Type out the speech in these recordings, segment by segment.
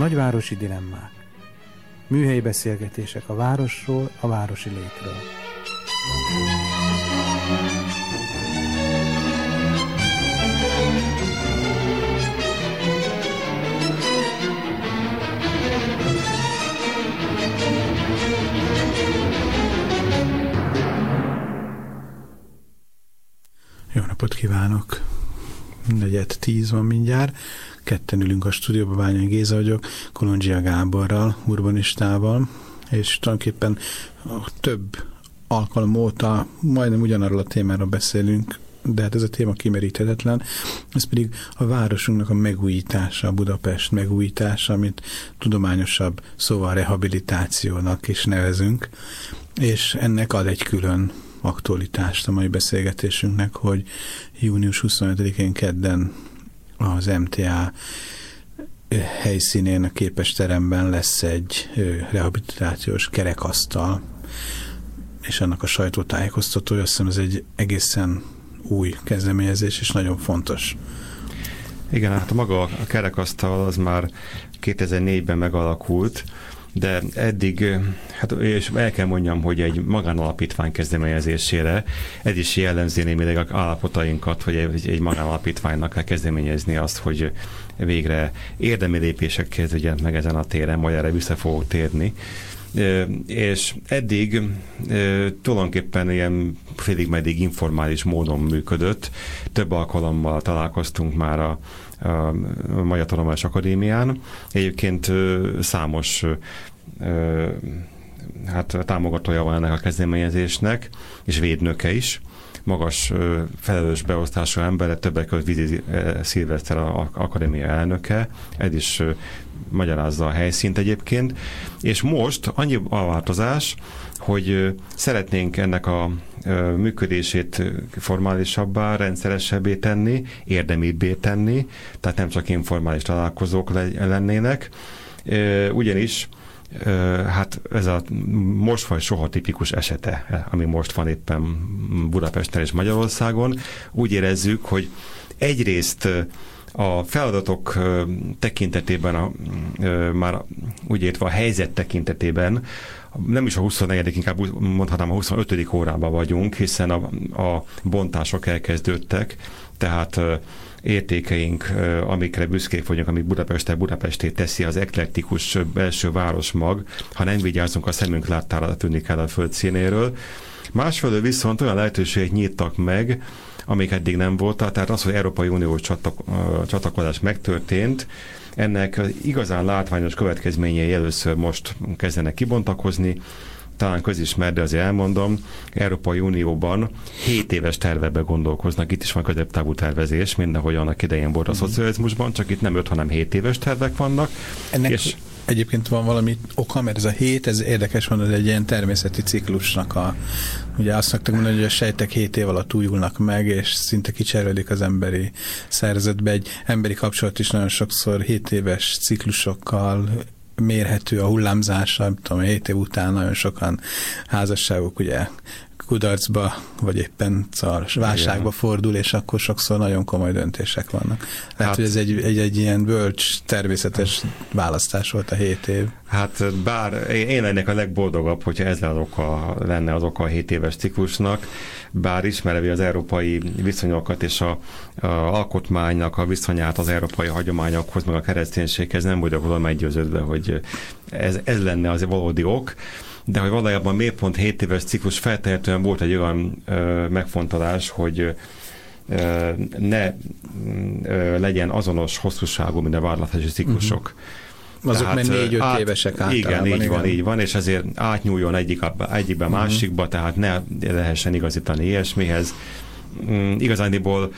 Nagyvárosi dilemmák. Műhelyi beszélgetések a városról, a városi létről. Jó napot kívánok! 9:10 van mindjárt. Ketten ülünk a stúdióban, Bányai Géza vagyok, Kolondzsia Gáborral, urbanistával, és tulajdonképpen több alkalom óta majdnem ugyanarról a témáról beszélünk, de hát ez a téma kimeríthetetlen, ez pedig a városunknak a megújítása, a Budapest megújítása, amit tudományosabb szóval rehabilitációnak is nevezünk, és ennek ad egy külön aktualitást a mai beszélgetésünknek, hogy június 25-én kedden az MTA helyszínén, a Képesteremben lesz egy rehabilitációs kerekasztal, és annak a sajtótájékoztatója, azt hiszem ez egy egészen új kezdeményezés, és nagyon fontos. Igen, hát maga a kerekasztal az már 2004-ben megalakult, de eddig, hát és el kell mondjam, hogy egy magánalapítvány kezdeményezésére ez is jellemzi némileg az állapotainkat, hogy egy magánalapítványnak kell kezdeményezni azt, hogy végre érdemi lépések kezdődjenek meg ezen a téren, majd erre vissza fogok térni. És eddig tulajdonképpen ilyen félig-meddig informális módon működött. Több alkalommal találkoztunk már a Magyar Tudományos Akadémián. Egyébként számos támogatója van ennek a kezdeményezésnek, és védnöke is. Magas felelős beosztású ember, többek között Vizi Szilveszter akadémia elnöke, ez is magyarázza a helyszínt egyébként. És most annyi a változás, hogy szeretnénk ennek a működését formálisabbá, rendszeresebbé tenni, érdemibbé tenni, tehát nem csak informális találkozók lennének, ugyanis hát ez a most vagy soha tipikus esete, ami most van éppen Budapesten és Magyarországon. Úgy érezzük, hogy egyrészt a feladatok tekintetében, már úgy értve a helyzet tekintetében, nem is a 24., inkább mondhatnám a 25. órában vagyunk, hiszen a bontások elkezdődtek, tehát értékeink, amikre büszkék vagyunk, amik Budapesté teszi az eklektikus belső városmag, ha nem vigyázunk, a szemünk láttára tűnik el a földszínéről. Másfelől viszont olyan lehetőségek nyittak meg, amik eddig nem voltak, tehát az, hogy Európai Uniós csatlakozás megtörtént, ennek igazán látványos következményei először most kezdenek kibontakozni. Talán közismert, de azért elmondom, Európai Unióban 7 éves tervekben gondolkoznak, itt is van középtávú tervezés, mindenhogy annak idején volt a szocializmusban, csak itt nem 5, hanem 7 éves tervek vannak. Ennek és egyébként van valami oka, mert ez a 7, ez érdekes van, hogy egy ilyen természeti ciklusnak ugye azt szoktak mondani, hogy a sejtek 7 év alatt újulnak meg, és szinte kicserődik az emberi szervezetbe. Egy emberi kapcsolat is nagyon sokszor 7 éves ciklusokkal mérhető, a hullámzása, nem tudom, 7 év után nagyon sokan házasságok ugye kudarcba, vagy éppen válságba fordul, és akkor sokszor nagyon komoly döntések vannak. Lehet, hogy ez egy ilyen bölcs, természetes választás volt a 7 év. Hát bár én lennék a legboldogabb, hogyha ez lenne az oka a 7 éves ciklusnak, bár ismerve az európai viszonyokat és a alkotmánynak a viszonyát az európai hagyományokhoz, meg a kereszténységhez, nem vagyok róla meggyőződve, hogy ez lenne az valódi ok, de hogy valójában miért pont 7 éves ciklus, feltehetően volt egy olyan megfontolás, hogy ne legyen azonos hosszúságú, mint a várlatási ciklusok. Azok már 4-5 évesek általában. Igen, így van, és ezért átnyúljon egyikben másikba, tehát ne lehessen igazítani ilyesmihez. Igazániból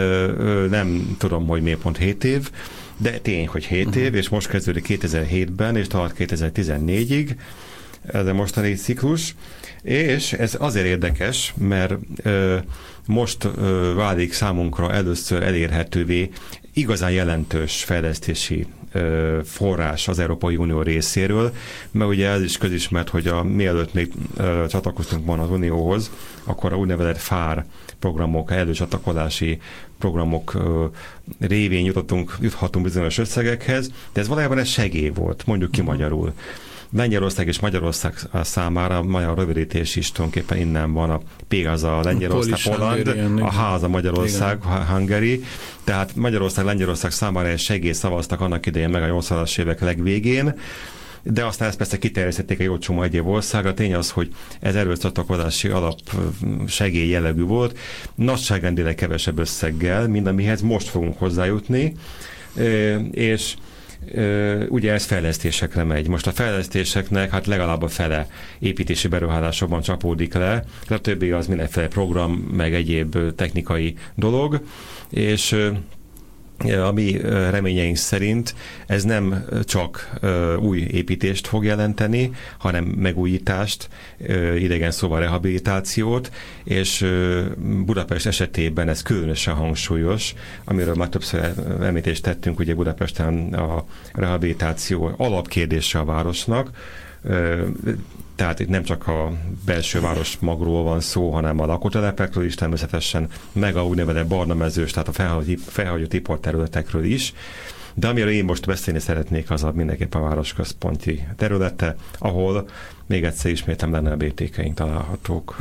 nem tudom, hogy miért pont 7 év, de tény, hogy 7 év, és most kezdődik 2007-ben, és tart 2014-ig, ez a mostani ciklus, és ez azért érdekes, mert most válik számunkra először elérhetővé igazán jelentős fejlesztési forrás az Európai Unió részéről, mert ugye ez is közismert, hogy mielőtt még csatlakoztunk volna az Unióhoz, akkor a úgynevezett FAR programok, előcsatlakozási programok révén juthatunk bizonyos összegekhez, de ez valójában egy segély volt, mondjuk ki magyarul. Lengyelország és Magyarország számára a magyar rövidítés is tulajdonképpen innen van, a P az a Lengyelország, Holland, a H az a Magyarország, Hungary, tehát Magyarország, Lengyelország számára egy segély szavaztak annak idején meg a 80-as évek legvégén, de aztán ezt persze kiterjesztették egy jó csomó egyéb országra. Tény az, hogy ez erőszatakozási alap segély jellegű volt, nagyságrendileg kevesebb összeggel, mint amihez most fogunk hozzájutni, és ugye ez fejlesztésekre megy. Most a fejlesztéseknek hát legalább a fele építési beruházásokban csapódik le, a többi az mindenféle program, meg egyéb technikai dolog, és a mi reményeink szerint ez nem csak új építést fog jelenteni, hanem megújítást, idegen szóval rehabilitációt, és Budapest esetében ez különösen hangsúlyos, amiről már többször említést tettünk, ugye Budapesten a rehabilitáció alapkérdése a városnak, tehát itt nem csak a belső város magról van szó, hanem a lakótelepekről is természetesen, meg a úgynevezett barnamezős, tehát a felhagyott iparterületekről is. De amiről én most beszélni szeretnék, az a mindenképpen a városközponti területe, ahol még egyszer ismétem lenne BTK-ink találhatók.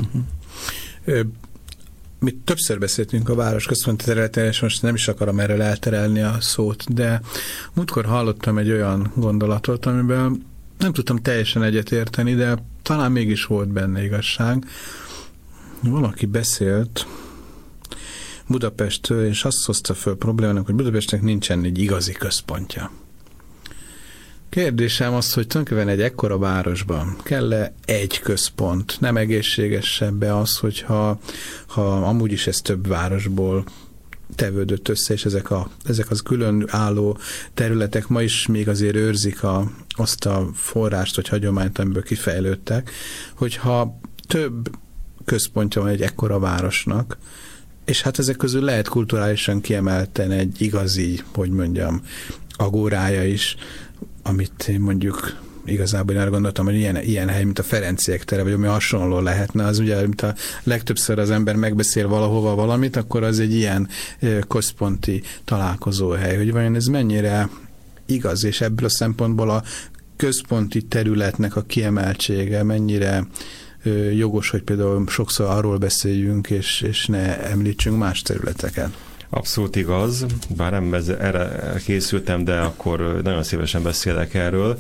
Mi többször beszéltünk a városközponti területen, és most nem is akarom erről elterelni a szót, de múltkor hallottam egy olyan gondolatot, amiben nem tudtam teljesen egyetérteni, de talán mégis volt benne igazság. Valaki beszélt Budapestről, és azt hozta föl problémának, hogy Budapestnek nincsen egy igazi központja. Kérdésem az, hogy tulajdonképpen egy ekkora városban kell-e egy központ? Nem egészségesebb-e az, hogyha amúgy is ez több városból tevődött össze, és ezek az külön álló területek ma is még azért őrzik azt a forrást, vagy hagyományt, amiből kifejlődtek, hogyha több központja van egy ekkora városnak, és hát ezek közül lehet kulturálisan kiemelten egy igazi, hogy mondjam, agórája is, amit én mondjuk igazából én arra gondoltam, hogy ilyen hely, mint a Ferenciek tere, vagy ami hasonló lehetne, az ugye, mint a legtöbbször az ember megbeszél valahova valamit, akkor az egy ilyen központi találkozóhely, hogy vajon ez mennyire igaz, és ebből a szempontból a központi területnek a kiemeltsége mennyire jogos, hogy például sokszor arról beszéljünk, és ne említsünk más területeket. Abszolút igaz, bár nem erre készültem, de akkor nagyon szívesen beszélek erről.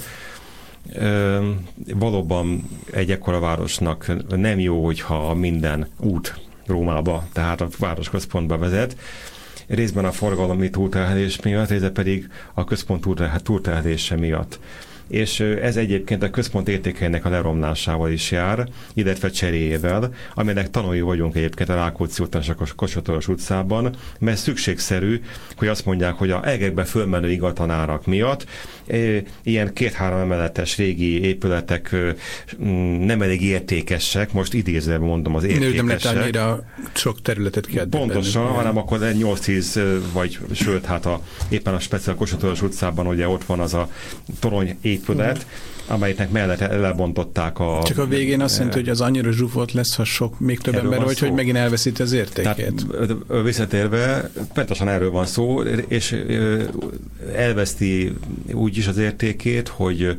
Valóban egy ekkora városnak nem jó, hogyha minden út Rómába, tehát a városközpontba vezet. Részben a forgalmi túlterhelés miatt, részben pedig a központ túlterhelése miatt. És ez egyébként a központ értékeinek a leromlásával is jár, illetve cseréjével, aminek tanulni vagyunk egyébként a Rákóczi úton és a Kossuth-Lajos utcában, mert szükségszerű, hogy azt mondják, hogy a egekbe fölmenő ingatlanárak miatt ilyen 2-3 emeletes régi épületek nem elég értékesek, most idézőben mondom az értékesek. Nem lehet annyira sok területet kiadni. Pontosan, hanem akkor 8-10, vagy sőt, hát éppen a speciál Kossuth-Lajos utcában ugye ott van az a torony épület, amelyiknek mellett lebontották a... Csak a végén azt jelenti, hogy az annyira zsúfolt lesz, ha még több ember vagy, hogy megint elveszít az értékét. Tehát visszatérve, pontosan erről van szó, és elveszti úgy is az értékét, hogy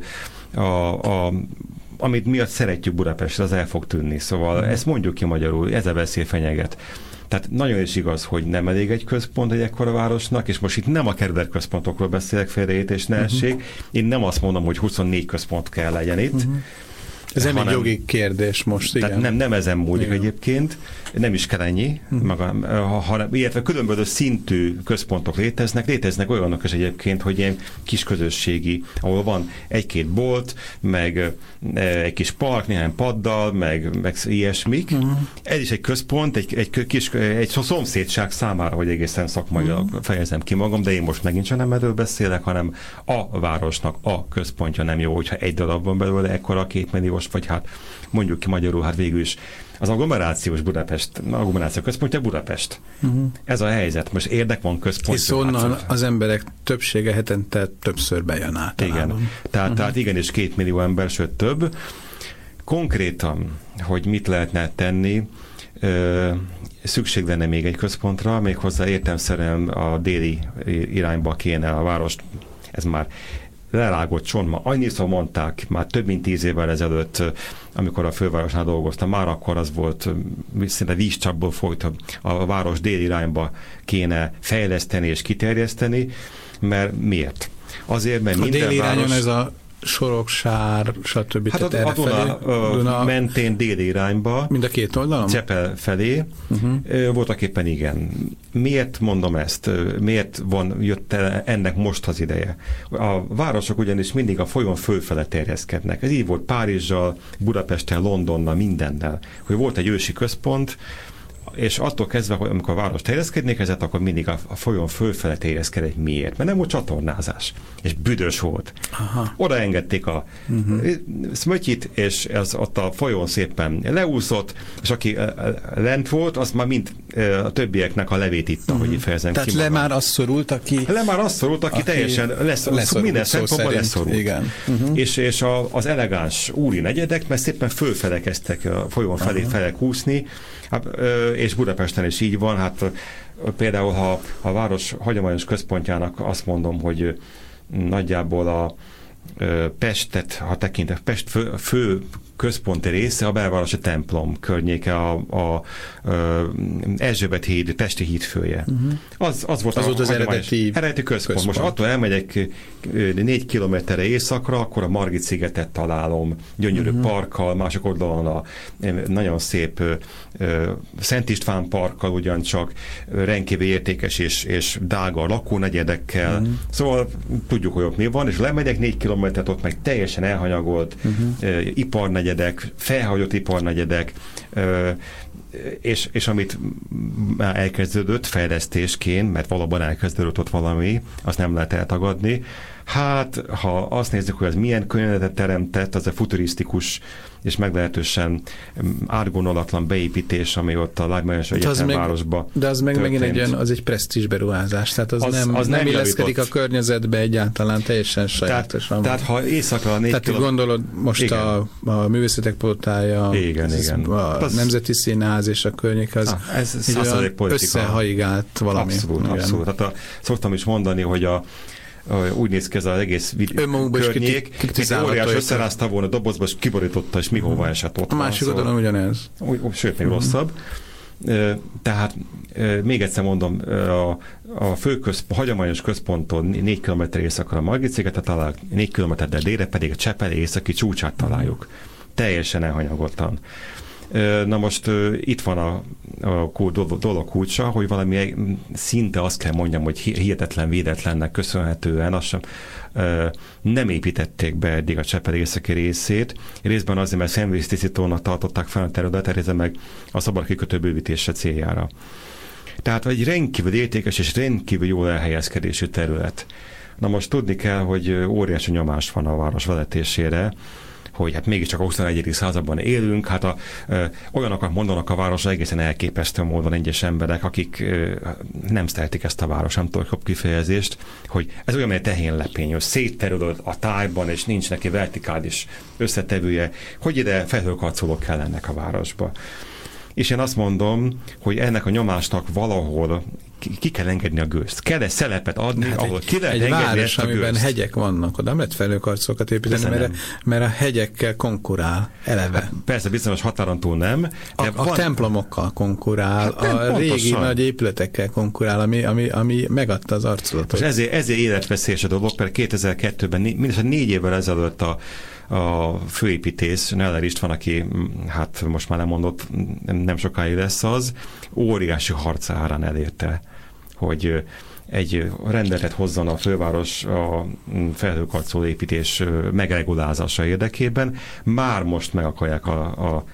amit miatt szeretjük Budapestre, az el fog tűnni. Szóval ezt mondjuk ki magyarul, ez a veszély fenyeget. Tehát nagyon is igaz, hogy nem elég egy központ egy ekkora városnak, és most itt nem a kerületközpontokról beszélek, félreértés ne essék. Én nem azt mondom, hogy 24 központ kell legyen itt. Ez nem egy jogi kérdés most, igen. Tehát nem ezen múlik egyébként, nem is kell ennyi, illetve különböző szintű központok léteznek olyanok is egyébként, hogy ilyen kis közösségi, ahol van 1-2 bolt, meg egy kis park, néhány paddal, meg ilyesmik. Ez is egy központ, egy szomszédság számára, hogy egészen szakmailag fejezem ki magam, de én most megint sem nem erről beszélek, hanem a városnak a központja nem jó, hogyha egy darab van belőle ekkora 2 milliós főváros, vagy hát mondjuk ki magyarul, hát végül is az agglomerációs agglomeráció központja Budapest. Ez a helyzet. Most érdek van központja. Hisz onnan az emberek többsége hetente többször bejön általában. Igen. Tehát igenis 2 millió ember, sőt több. Konkrétan, hogy mit lehetne tenni, szükség lenne még egy központra, méghozzá értelemszerűen a déli irányba kéne a várost, ez már lerágott csont, ma annyiszor mondták, már több mint 10 évvel ezelőtt, amikor a fővárosnál dolgoztam, már akkor az volt, szinte vízcsapból folyt, a város déli irányba kéne fejleszteni és kiterjeszteni, mert miért? Azért, mert minden déli város... irányon ez a Soroksár, stb. Hát a Duna mentén déli irányba. Mind a két oldalon? Csepel felé. Voltak éppen igen. Miért mondom ezt? Miért jött ennek most az ideje? A városok ugyanis mindig a folyón fölfele terjeszkednek. Ez így volt Párizsal, Budapesttel, Londonnal, mindennel. Hogy volt egy ősi központ, és attól kezdve, hogy amikor a város terjeszkedni kezdett, akkor mindig a folyón fölfele terjeszkedett. Miért? Mert nem volt csatornázás. És büdös volt. Aha. Oda engedték a szmötyit, és ez ott a folyón szépen leúszott, és aki lent volt, az már mind a többieknek a levét itta, hogy így fejezem ki. Tehát már azt szorult, aki teljesen leszorult, minden szempontból leszorult. Igen. És az elegáns úri negyedek, mert szépen fölfele kezdtek a folyón felé kúszni, és Budapesten is így van, hát például ha a város hagyományos központjának azt mondom, hogy nagyjából a Pestet, ha tekintek, Pest fő központi része a belvárosi templom környéke, a Erzsébet híd, Pesti hídfője. Az volt az eredeti központ. Most attól elmegyek 4 kilométerre északra, akkor a Margit-szigetet találom, gyönyörű parkkal, mások oldalon a nagyon szép Szent István parkkal, ugyancsak rendkívül értékes és drága lakónegyedekkel. Szóval tudjuk, hogy ott mi van, és lemegyek 4 kilométert, ott meg teljesen elhanyagolt iparnegyedek, felhagyott iparnegyedek, és amit már elkezdődött fejlesztésként, mert valóban elkezdődött ott valami, azt nem lehet eltagadni. Hát, ha azt nézzük, hogy ez milyen környezetet teremtett, az a futurisztikus és meglehetősen átgondolatlan beépítés, ami ott a Lágymányos Egyetemvárosba de az meg megint egy presztízs beruházás, tehát az nem illeszkedik a környezetbe egyáltalán, teljesen sajátosan. Tehát ha északra 4 tehát gondolod most a Művészetek Portája, a Nemzeti Színház és a környék, az összehaigált valami. Abszolút. Tehát szoktam is mondani, hogy úgy néz ki ez az egész környék, mint óriás összerázta volna dobozba, és kiborította, és mihova esett ott. A másik oldalon ugyanez. Sőt, még rosszabb. Tehát még egyszer mondom, a hagyományos központtól 4 km északra a Margit-szigetet találjuk, 4 km délre pedig a Csepel északi csúcsát találjuk. Teljesen elhanyagoltan. Na most itt van a dolog kulcsa, hogy valami szinte azt kell mondjam, hogy hihetetlen védetlennek köszönhetően azt sem nem építették be eddig a Csepel északi részét. Részben azért, mert szennyvíztisztítónak tartották fel a területet, részben meg a szabadkikötő bővítése céljára. Tehát egy rendkívül értékes és rendkívül jól elhelyezkedésű terület. Na most tudni kell, hogy óriási nyomás van a város vezetésére, hogy hát mégiscsak a 21. században élünk, hát olyanokat mondanak a városra egészen elképesztő módon egyes emberek, akik nem szeretik ezt a város, nem tudok jobb kifejezést, hogy ez olyan, mint egy tehénlepény, hogy szétterül a tájban, és nincs neki vertikális összetevője, hogy ide felhőkarcolók kellenek a városba. És én azt mondom, hogy ennek a nyomásnak valahol ki kell engedni a gőzt. Kell-e szelepet adni, hát ahol ki lehet engedni város, ezt a gőzt? amiben hegyek vannak, oda nem lehet felhőkarcolókat építeni, mert a hegyekkel konkurál eleve. Hát persze, bizonyos határon túl nem. A templomokkal konkurál, a régi nagy épületekkel konkurál, ami megadta az arculatot. Ezért életveszélyes a dolog, mert 2002-ben, mindössze 4 évvel ezelőtt a főépítész, Neller István, aki hát most már lemondott, nem sokáig lesz az, óriási harca árán elérte, hogy egy rendeletet hozzon a főváros a felhőkarcoló építés megregulázása érdekében. Már most meg akarják a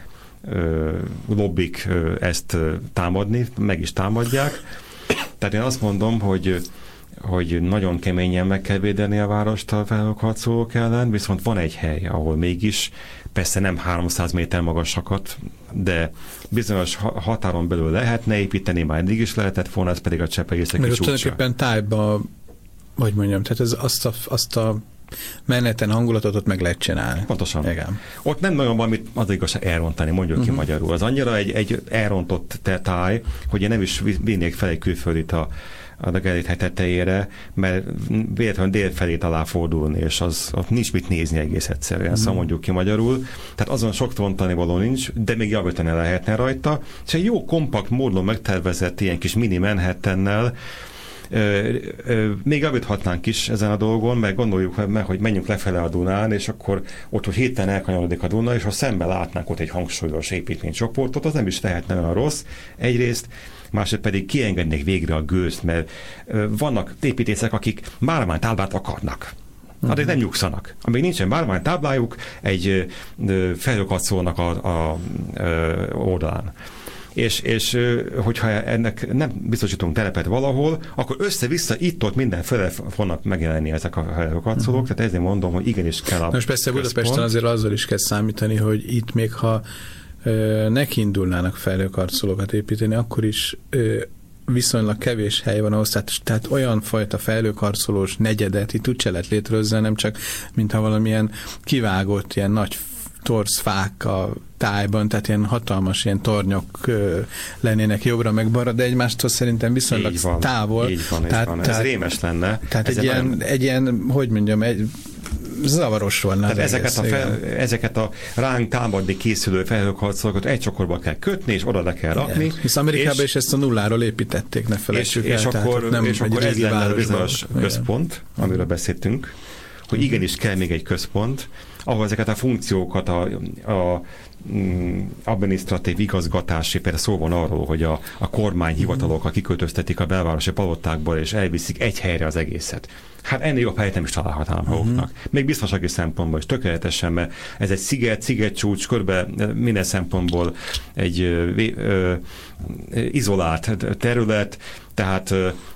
lobbik ezt támadni, meg is támadják. Tehát én azt mondom, hogy hogy nagyon keményen meg kell védeni a várost a felhőkarcolók ellen, viszont van egy hely, ahol mégis, persze nem 300 méter magasakat, de bizonyos határon belül lehetne építeni, már eddig is lehetett volna, ez pedig a Csepel-északi csúcsa. Tulajdonképpen tájba, hogy mondjam, tehát ez azt a meneten hangulatot ott meg lehet csinálni. Pontosan. Igen. Ott nem nagyon van mit az igazság elrontani, mondjuk ki magyarul. Az annyira egy elrontott táj, hogy én nem is vinnék fel egy külföldit a Gerethely tetejére, mert véletlenül dél felé alá fordulni, és ott nincs mit nézni egész egyszerűen, szóval mondjuk ki magyarul. Tehát azon sok rontani való nincs, de még javítani lehetne rajta. És egy jó kompakt módon megtervezett ilyen kis mini Manhattannel még javíthatnánk is ezen a dolgon, mert gondoljuk meg, hogy menjünk lefele a Dunán, és akkor ott, hogy héten elkanyarodik a Duna, és ha szembe látnánk ott egy hangsúlyos építménycsoportot, az nem is lehetne olyan rossz egyrészt, másrészt pedig kiengednék végre a gőzt, mert vannak építészek, akik márványtáblát akarnak. Addig nem nyugszanak. Amíg nincsen márványtáblájuk, egy felhőkarcolónak a oldalán. És hogyha ennek nem biztosítunk telepet valahol, akkor össze-vissza itt-ott mindenféle fognak megjelenni ezek a felhőkarcolók, tehát ezért mondom, hogy igenis kell a most persze Budapesten azért azzal is kell számítani, hogy itt még ha nekiindulnának felhőkarcolókat építeni, akkor is viszonylag kevés hely van ahhoz, tehát olyan fajta felhőkarcolós negyedet itt úgyse lehet létrehozni, nem csak mintha valamilyen kivágott, ilyen nagy torszfák a tájban, tehát ilyen hatalmas ilyen tornyok lennének jobbra meg balra, de egymástól szerintem viszonylag távol. Így van. Ez rémes lenne. Tehát egy ilyen, hogy mondjam, egy zavaros volna. Tehát ezeket a ránk támadni készülő felhőkarcolókat egy csokorba kell kötni, és oda le kell rakni. Igen. Hisz Amerikában is ezt a nulláról építették, ne felejtsük el. És akkor ez lenne a bizonyos központ, amiről beszéltünk, hogy igenis kell még egy központ, ahol ezeket a funkciókat, a adminisztratív igazgatási, például szó van arról, hogy a kormányhivatalok kiköltöztetik a belvárosi palotákból, és elviszik egy helyre az egészet. Hát ennél jobb helyet nem is találhatnám maguknak. Még biztonsági szempontból is tökéletesen, mert ez egy szigetcsúcs, körbe minden szempontból egy izolált terület, tehát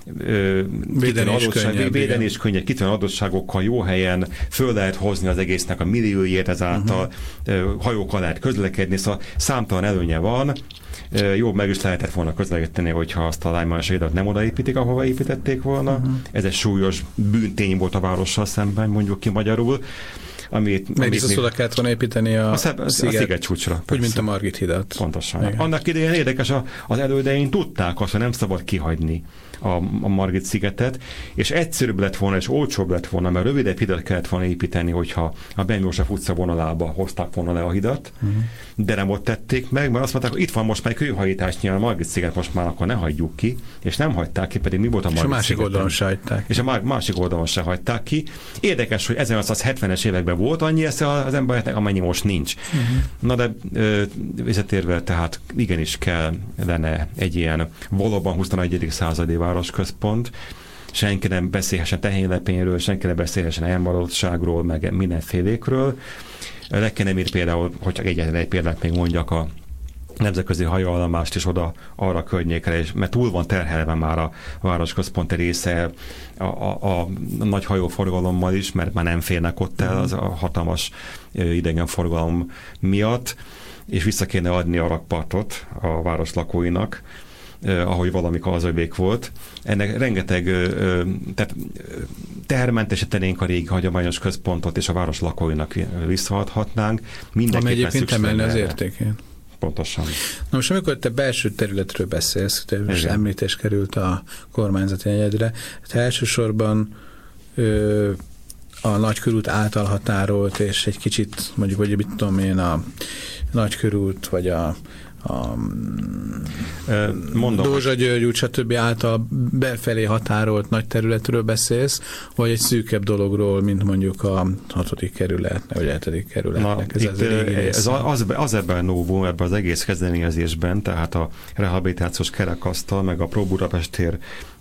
védeni is könnyebb, kitűnő adottságokkal jó helyen föl lehet hozni az egésznek a milliójét, ezáltal hajókkal lehet közlekedni, szóval számtalan előnye van. Jobb meg is lehetett volna közlekedni, hogyha azt a lájmányosaidat nem odaépítik, ahova építették volna. Ez egy súlyos bűntény volt a várossal szemben, mondjuk ki magyarul. Meg biztos oda kellett volna építeni a sziget csúcsra. Úgy, mint a Margit hidat. Pontosan. Igen. Annak idején érdekes, az elődein tudták azt, hogy nem szabad kihagyni a Margit szigetet, és egyszerűbb lett volna, és olcsóbb lett volna, mert rövidebb hidat kellett volna építeni, hogyha a Ben József utca vonalába hozták volna le a hidat, de nem ott tették meg, mert azt mondták, hogy itt van most már kőhajításnyi a Margit sziget, most már akkor ne hagyjuk ki, és nem hagyták ki, pedig mi volt a Margit és a másik oldalon se hagyták. És a másik oldalon se hagyták ki. Érdekes, hogy 1870-es években volt annyi esze az embereknek, amennyi most nincs. Na de visszatérve, tehát igenis kellene egy ilyen valóban 21. századi városközpont, senki nem beszélhessen tehénlepényről, senki nem beszélhessen elmaradottságról, meg mindenfélékről. Legkenemír például, hogy csak egyetlen egy példát még mondjak, a nemzetközi hajóállomást is oda arra környékre, mert túl van terhelve már a városközponti része a nagy hajóforgalommal is, mert már nem férnek ott el az a hatalmas idegenforgalom miatt, és vissza kéne adni a rakpartot a város lakóinak, ahogy valamikor az övék volt. Ennek rengeteg, tehát tehermentesítenénk a régi hagyományos központot, és a város lakóinak visszaadhatnánk. Ami egyébként emelni az értékén. Pontosan. Na most amikor te belső területről beszélsz, te most említés került a kormányzati negyedre, tehát elsősorban a Nagykörút által határolt, és egy kicsit mondjuk, hogy mit tudom én, a Nagykörút, vagy a Dózsa György út, stb. Által befelé határolt nagy területről beszélsz, vagy egy szűkebb dologról, mint mondjuk a 6. kerület, vagy 7. kerületnek. Az ebben novum, ebben az egész kezdeményezésben, tehát a rehabilitációs kerekasztal, meg a Pro Budapestér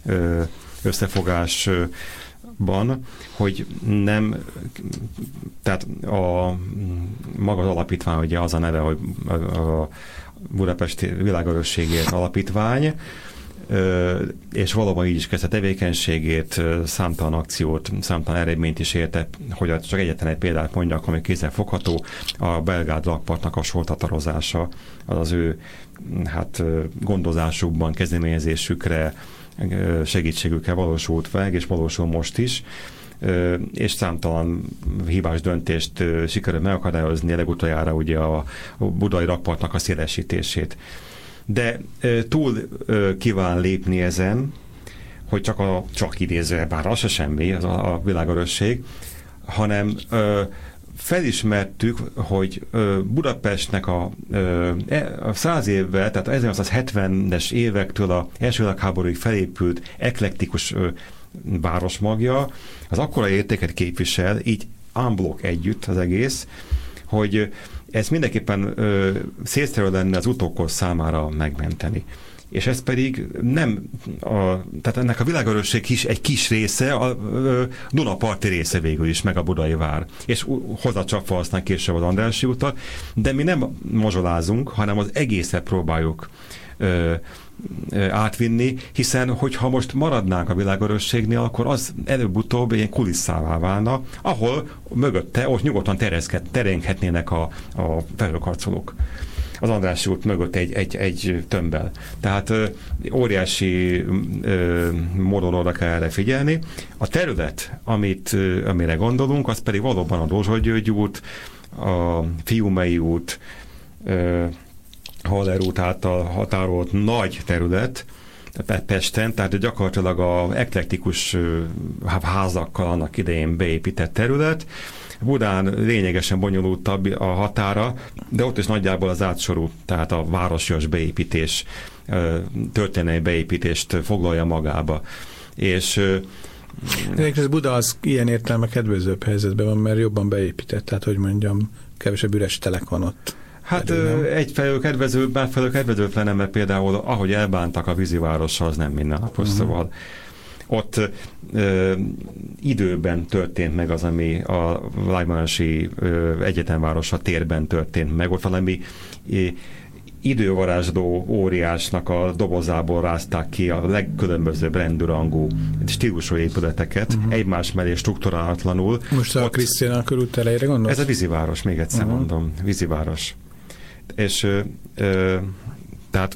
összefogásban, hogy nem, tehát maga az alapítvány, ugye az a neve, hogy a Budapesti Világörökségért Alapítvány, és valóban így is kezdte tevékenységét, számtalan akciót, számtalan eredményt is érte, hogy csak egyetlen egy példát mondjak, ami kézzelfogható, a belgrád rakpartnak a sortatarozása, az ő gondozásukban, kezdeményezésükre, segítségükkel valósult meg, és valósul most is, és számtalan hibás döntést sikerült megakadályozni, legutoljára ugye a budai rakpartnak a szélesítését. De túl kíván lépni ezen, hogy csak idézve, bár az se semmi, az a világörösség, hanem felismertük, hogy Budapestnek a 100 évvel, tehát 1870-es évektől az első világháborúig felépült eklektikus városmagja, az akkora értéket képvisel, így en bloc együtt az egész, hogy ez mindenképpen szélszerű lenne az utókor számára megmenteni. És ez pedig nem, tehát ennek a világörösség egy kis része, a Dunaparti része végül is, meg a Budai vár. És hozzácsapva aztán később az Andrássy utat, de mi nem mazsolázunk, hanem az egészet próbáljuk átvinni, hiszen hogyha most maradnánk a világörösségnél, akkor az előbb-utóbb ilyen kulisszává válna, ahol mögötte, ott nyugodtan terenghetnének a felhőkarcolók. Az Andrássy út mögött egy tömbbel. Tehát óriási módon oda kell erre figyelni. A terület, amire gondolunk, az pedig valóban a Dózsa-György út, a Fiumei út, Haller út által határolt nagy terület Pesten, tehát gyakorlatilag a eklektikus házakkal annak idején beépített terület. Budán lényegesen bonyolultabb a határa, de ott is nagyjából az átsorú, tehát a városias beépítés, történelmi beépítést foglalja magába. És ez Buda az ilyen értelme kedvezőbb helyzetben van, mert jobban beépített, tehát hogy mondjam, kevesebb üres telek van ott. Hát egyfelől kedvezőbb, másfelől kedvezőtlen, mert például ahogy elbántak a vízivárossal, az nem mindennapos, szóval ott időben történt meg az, ami a Leibnizi egyetemvárosa térben történt meg. Ott valami idővarázsló óriásnak a dobozából rázták ki a legkülönbözőbb rendőrangú stílusú épületeket, egymás mellé strukturálatlanul. Most a Krisztián körút elejére gondolsz? Ez a víziváros, még egyszer mondom, víziváros. És tehát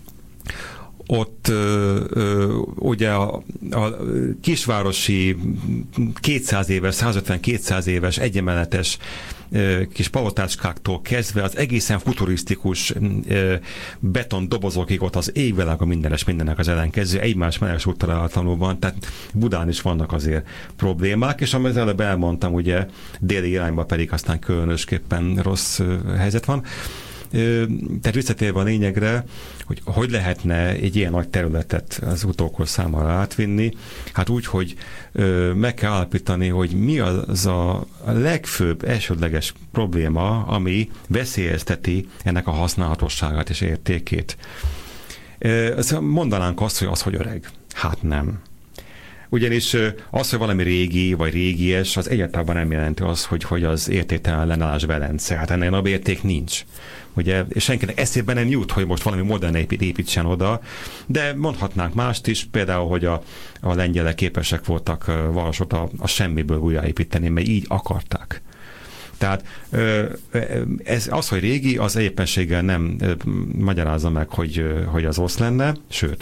ott ugye a kisvárosi 200 éves, 150-200 éves egyemeletes kis palotácskáktól kezdve az egészen futurisztikus beton dobozokig ott az égvilága mindennek az ellenkező, egymás mellett úttalálatlanul van, tehát Budán is vannak azért problémák, és amit előbb elmondtam, ugye déli irányban pedig aztán különösképpen rossz helyzet van. Tehát visszatérve a lényegre, hogy lehetne egy ilyen nagy területet az utókor számára átvinni, hát úgy, hogy meg kell állapítani, hogy mi az a legfőbb elsődleges probléma, ami veszélyezteti ennek a használhatóságát és értékét. Mondanánk azt, hogy öreg. Hát nem. Ugyanis az, hogy valami régi vagy régies, az egyáltalán nem jelenti azt, hogy az értéktelen ellenállás Velence. Hát ennél nagyobb érték nincs. Ugye, és senkinek eszében nem jut, hogy most valami modern építsen oda, de mondhatnánk mást is, például, hogy a lengyelek képesek voltak Varsót a semmiből újraépíteni, mert így akarták. Tehát az, hogy régi, az éppenséggel nem magyarázza meg, hogy az rossz lenne, sőt,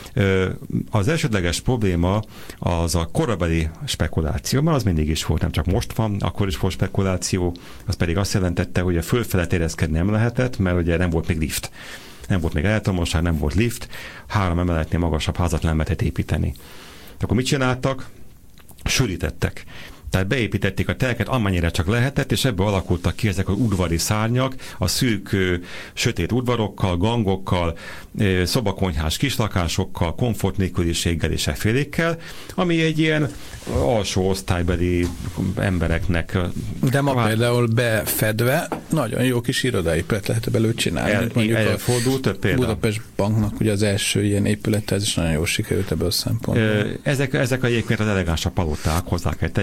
az elsődleges probléma az a korabeli spekuláció, mert az mindig is volt, nem csak most van, akkor is volt spekuláció, az pedig azt jelentette, hogy a fölfele terjeszkedni nem lehetett, mert ugye nem volt még lift. Nem volt még elektromosság, nem volt lift, 3 emeletnél magasabb házat nem lehetett építeni. Akkor mit csináltak? Sűrítettek. Tehát beépítették a telket, amennyire csak lehetett, és ebből alakultak ki ezek az udvari szárnyak, a szűk, sötét udvarokkal, gangokkal, szobakonyhás kislakásokkal, komfort nélküliséggel és effélékkel, ami egy ilyen alsó osztálybeli embereknek... De ma például befedve nagyon jó kis irodaépület lehet belőle csinálni. Elfordult több példa. Budapest Banknak ugye az első ilyen épülete, ez is nagyon jól sikerült ebből a szempontból. Ezek egyébként az elegánsabb paloták, hozzá kell tenni, azért nem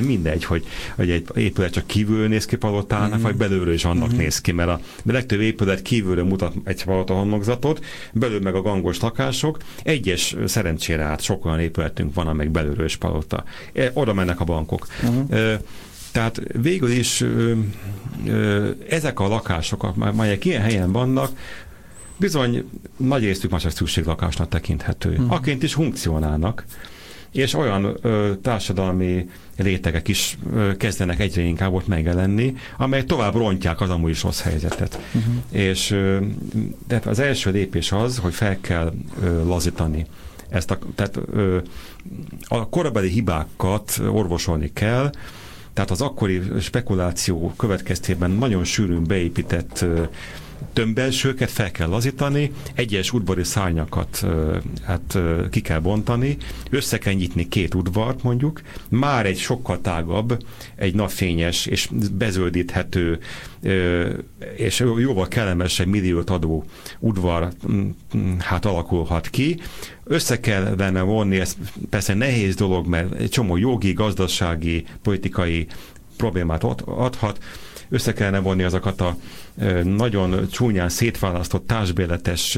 mindegy, hogy egy épület csak kívülről néz ki palotának, vagy belülről is annak néz ki, mert a legtöbb épület kívülről mutat egy palota homlokzatot, belül meg a gangos lakások. Egyes szerencsére sok olyan épületünk van, amelyik belülről is palota. Oda mennek a bankok. Tehát végül is ezek a lakások, melyek ilyen helyen vannak, bizony nagy részük már csak szükséglakásnak tekinthető. Aként is funkcionálnak, és olyan társadalmi rétegek is kezdenek egyre inkább ott megjelenni, amelyek tovább rontják az amúgy is rossz helyzetet. És de az első lépés az, hogy fel kell lazítani ezt tehát a korabeli hibákat orvosolni kell, tehát az akkori spekuláció következtében nagyon sűrűn beépített tömbelsőket fel kell lazítani, egyes udvari szárnyakat ki kell bontani, össze kell nyitni 2 udvart mondjuk, már egy sokkal tágabb, egy napfényes és bezöldíthető és jóval kellemesebb milliót adó udvar alakulhat ki. Össze kellene vonni, ez persze nehéz dolog, mert egy csomó jogi, gazdasági, politikai problémát adhat, össze kellene vonni azokat a nagyon csúnyán szétválasztott társbérletes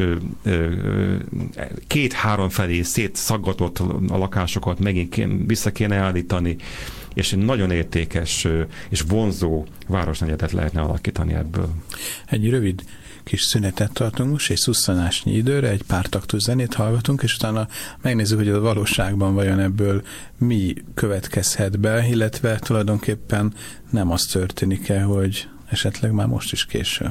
2-3 felé szétszaggatott a lakásokat megint vissza kéne állítani, és egy nagyon értékes és vonzó városnegyedet lehetne alakítani ebből. Egy rövid kis szünetet tartunk most, egy szusszanásnyi időre, egy pár taktus zenét hallgatunk, és utána megnézzük, hogy a valóságban vajon ebből mi következhet be, illetve tulajdonképpen nem az történik-e, hogy esetleg már most is késő.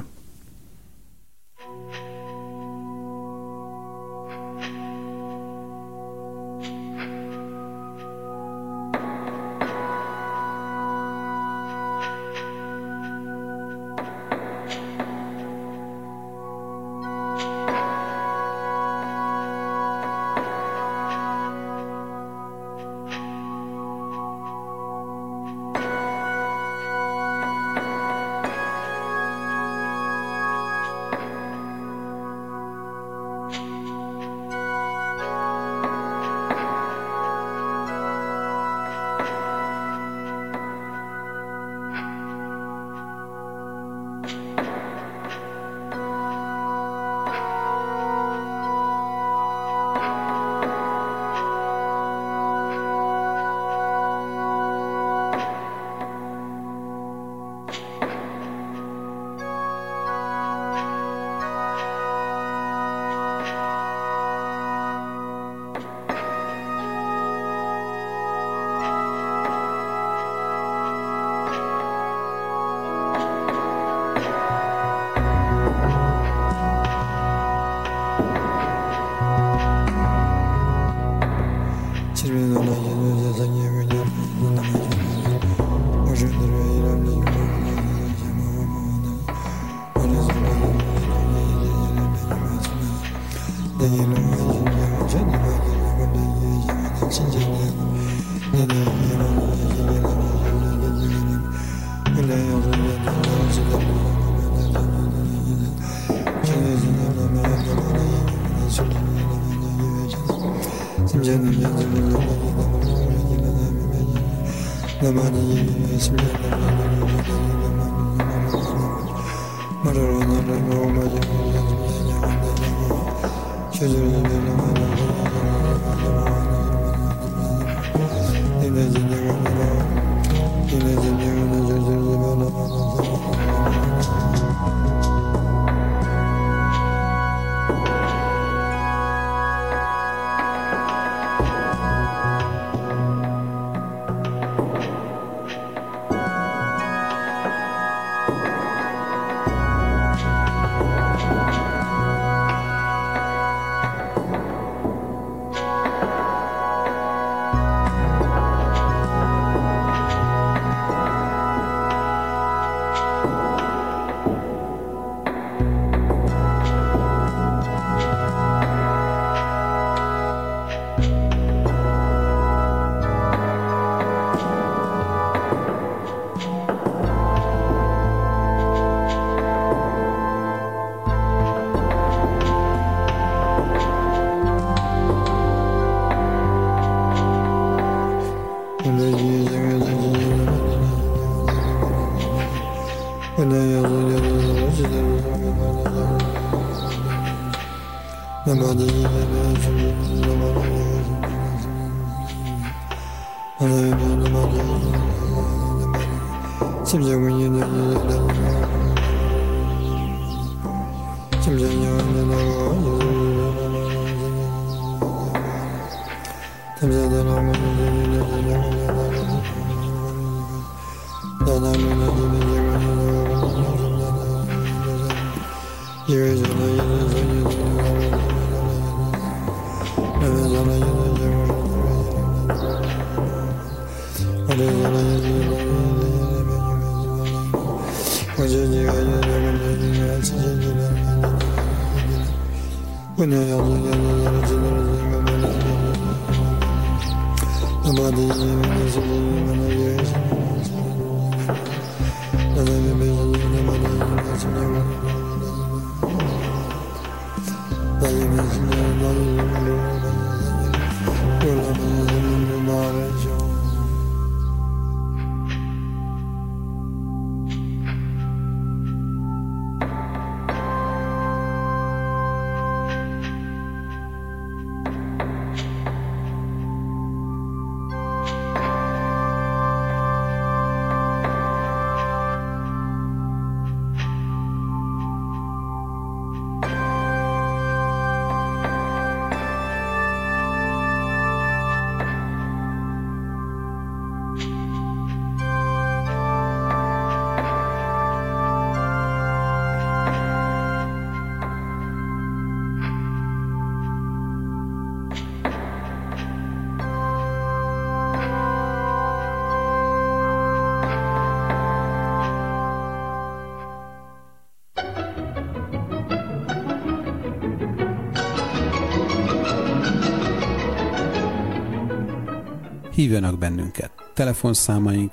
Hívjanak bennünket. Telefonszámaink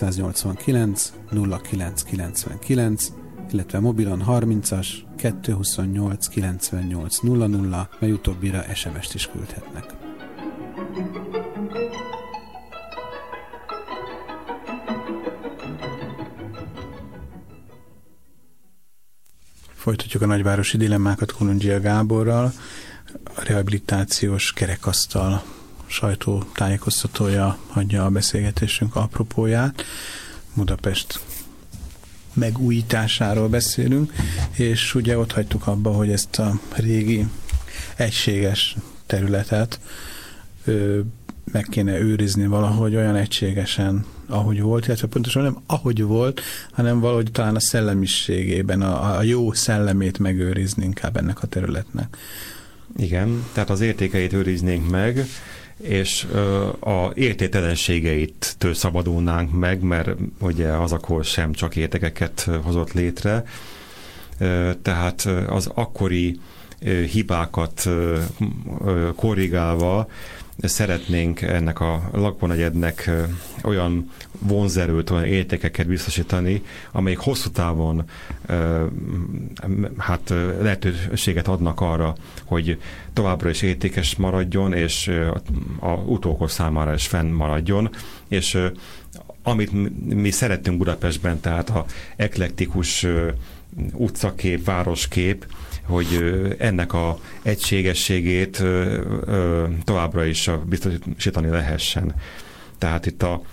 489 0999, illetve mobilon 30-as 228 98 00, mely utóbbira SMS-t is küldhetnek. Folytatjuk a nagyvárosi dilemmákat Kolundzsia Gáborral. A rehabilitációs kerekasztal sajtótájékoztatója adja a beszélgetésünk apropóját. Budapest megújításáról beszélünk, és ugye ott hagytuk abba, hogy ezt a régi egységes területet meg kéne őrizni valahogy olyan egységesen, ahogy volt, illetve pontosan nem ahogy volt, hanem valahogy talán a szellemiségében, a jó szellemét megőrizni inkább ennek a területnek. Igen, tehát az értékeit őriznénk meg, és a értéktelenségeitől szabadulnánk meg, mert ugye az akkor sem csak értékeket hozott létre, tehát az akkori hibákat korrigálva szeretnénk ennek a lakónegyednek olyan vonzerőt, olyan értékeket biztosítani, amelyik hosszú távon lehetőséget adnak arra, hogy továbbra is értékes maradjon, és a utókor számára is fenn maradjon, és amit mi szeretünk Budapestben, tehát a eklektikus utcakép, városkép, hogy ennek a egységességét továbbra is biztosítani lehessen. Tehát itt a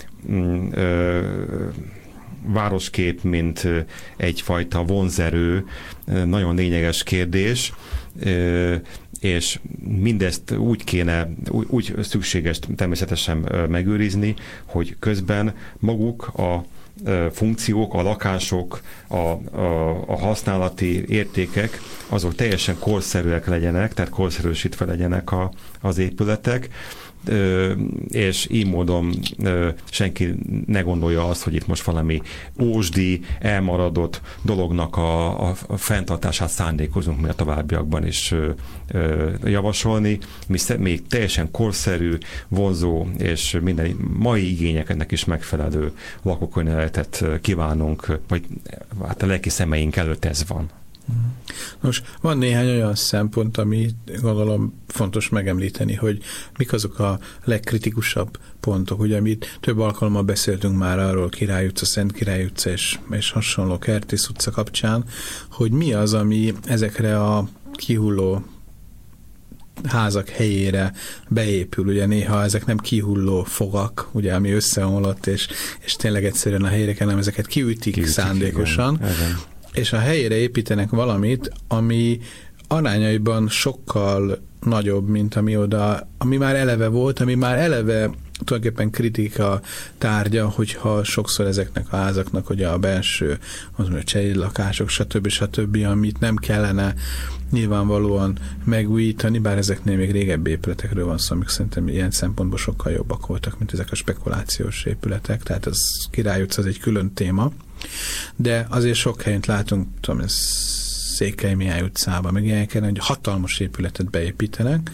városkép, mint egyfajta vonzerő, nagyon lényeges kérdés, és mindezt úgy szükséges természetesen megőrizni, hogy közben maguk a funkciók, a lakások, a használati értékek, azok teljesen korszerűek legyenek, tehát korszerűsítve legyenek az épületek, és így módon senki ne gondolja azt, hogy itt most valami ósdi, elmaradott dolognak a fenntartását szándékozunk mi a továbbiakban is javasolni. Mi még teljesen korszerű, vonzó és minden mai igényeknek is megfelelő lakókörnyezetet kívánunk, vagy hát a lelki szemeink előtt ez van. Nos, van néhány olyan szempont, ami gondolom fontos megemlíteni, hogy mik azok a legkritikusabb pontok, ugye, amit több alkalommal beszéltünk már arról, Király utca, Szent Király utca és hasonló, Kertész utca kapcsán, hogy mi az, ami ezekre a kihulló házak helyére beépül, ugye néha ezek nem kihulló fogak, ugye, ami összeomlott, és tényleg egyszerűen a helyére kell, nem ezeket kiütik szándékosan, igen. És a helyére építenek valamit, ami arányaiban sokkal nagyobb, mint ami már eleve volt, ami már eleve tulajdonképpen kritika tárgya, hogyha sokszor ezeknek a házaknak ugye a belső, az mondja, cserélakások, stb., amit nem kellene nyilvánvalóan megújítani, bár ezeknél még régebbi épületekről van szó, amik szerintem ilyen szempontból sokkal jobbak voltak, mint ezek a spekulációs épületek, tehát az Király utca, az egy külön téma, de azért sok helyet látunk, tudom, ez Székely Mihály utcában, meg ilyeneken, hogy hatalmas épületet beépítenek,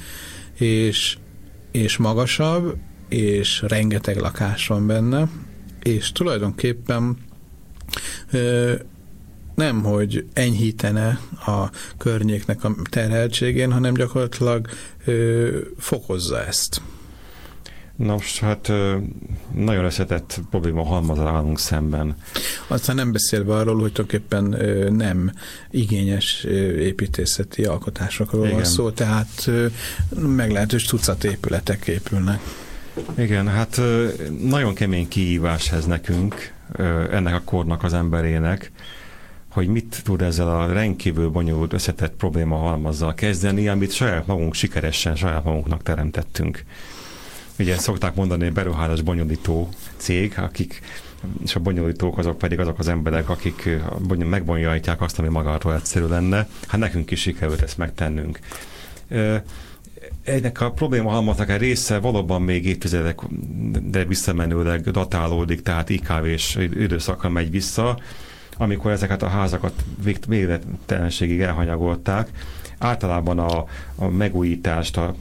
és magasabb, és rengeteg lakás van benne, és tulajdonképpen nem, hogy enyhítene a környéknek a terheltségén, hanem gyakorlatilag fokozza ezt. Nos, hát nagyon összetett probléma halmazzal állunk szemben. Aztán nem beszélve arról, hogy tulajdonképpen nem igényes építészeti alkotásokról van szó, tehát meglehetős tucat épületek épülnek. Igen, hát nagyon kemény kihívás ez nekünk, ennek a kornak az emberének, hogy mit tud ezzel a rendkívül bonyolult összetett probléma halmazzal kezdeni, amit saját magunk sikeresen saját magunknak teremtettünk. Ugye szokták mondani, beruházás bonyolító cég, és a bonyolítók azok pedig azok az emberek, akik megbonyolítják azt, ami magától egyszerű lenne. Hát nekünk is sikerült ezt megtennünk. Ennek a probléma halmaznak egy része valóban még évtizedek, de visszamenőleg datálódik, tehát IKV-s időszakra megy vissza, amikor ezeket a házakat végtelenségig elhanyagolták. Általában a megújítást, a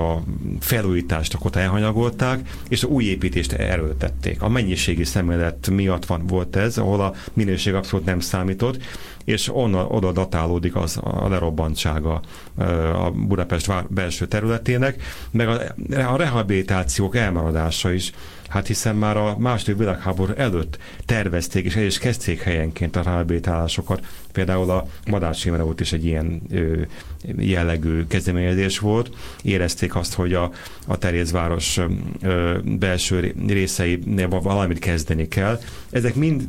felújítást akkor elhanyagolták, és az új építést erőltették. A mennyiségi szemlélet miatt volt ez, ahol a minőség abszolút nem számított, és oda datálódik a lerobbantsága a Budapest belső területének, meg a rehabilitációk elmaradása is. Hát hiszen már a II. Világháború előtt tervezték, és el is kezdték helyenként a rehabilitálásokat. Például a Madách Imre út is egy ilyen jellegű kezdeményezés volt. Érezték azt, hogy a Terézváros belső részeinél valamit kezdeni kell. Ezek mind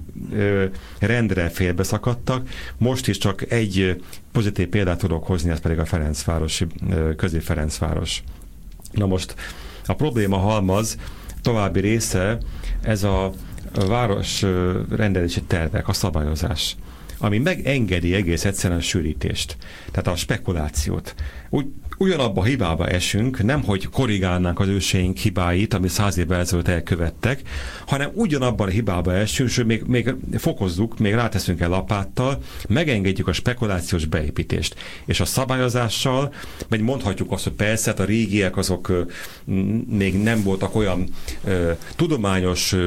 rendre félbeszakadtak. Most is csak egy pozitív példát tudok hozni, ez pedig a Ferencvárosi, Közép-Ferencváros. Na most a probléma halmaz további része, ez a város rendelési tervek, a szabályozás, ami megengedi egész egyszerűen a sűrítést, tehát a spekulációt. Ugyanabba a hibába esünk, nem hogy korrigálnánk az őseink hibáit, ami 100 évvel ezelőtt elkövettek, hanem ugyanabban a hibába esünk, és még fokozzuk, még ráteszünk el lapáttal, megengedjük a spekulációs beépítést. És a szabályozással, vagy mondhatjuk azt, hogy persze, a régiek azok még nem voltak olyan tudományos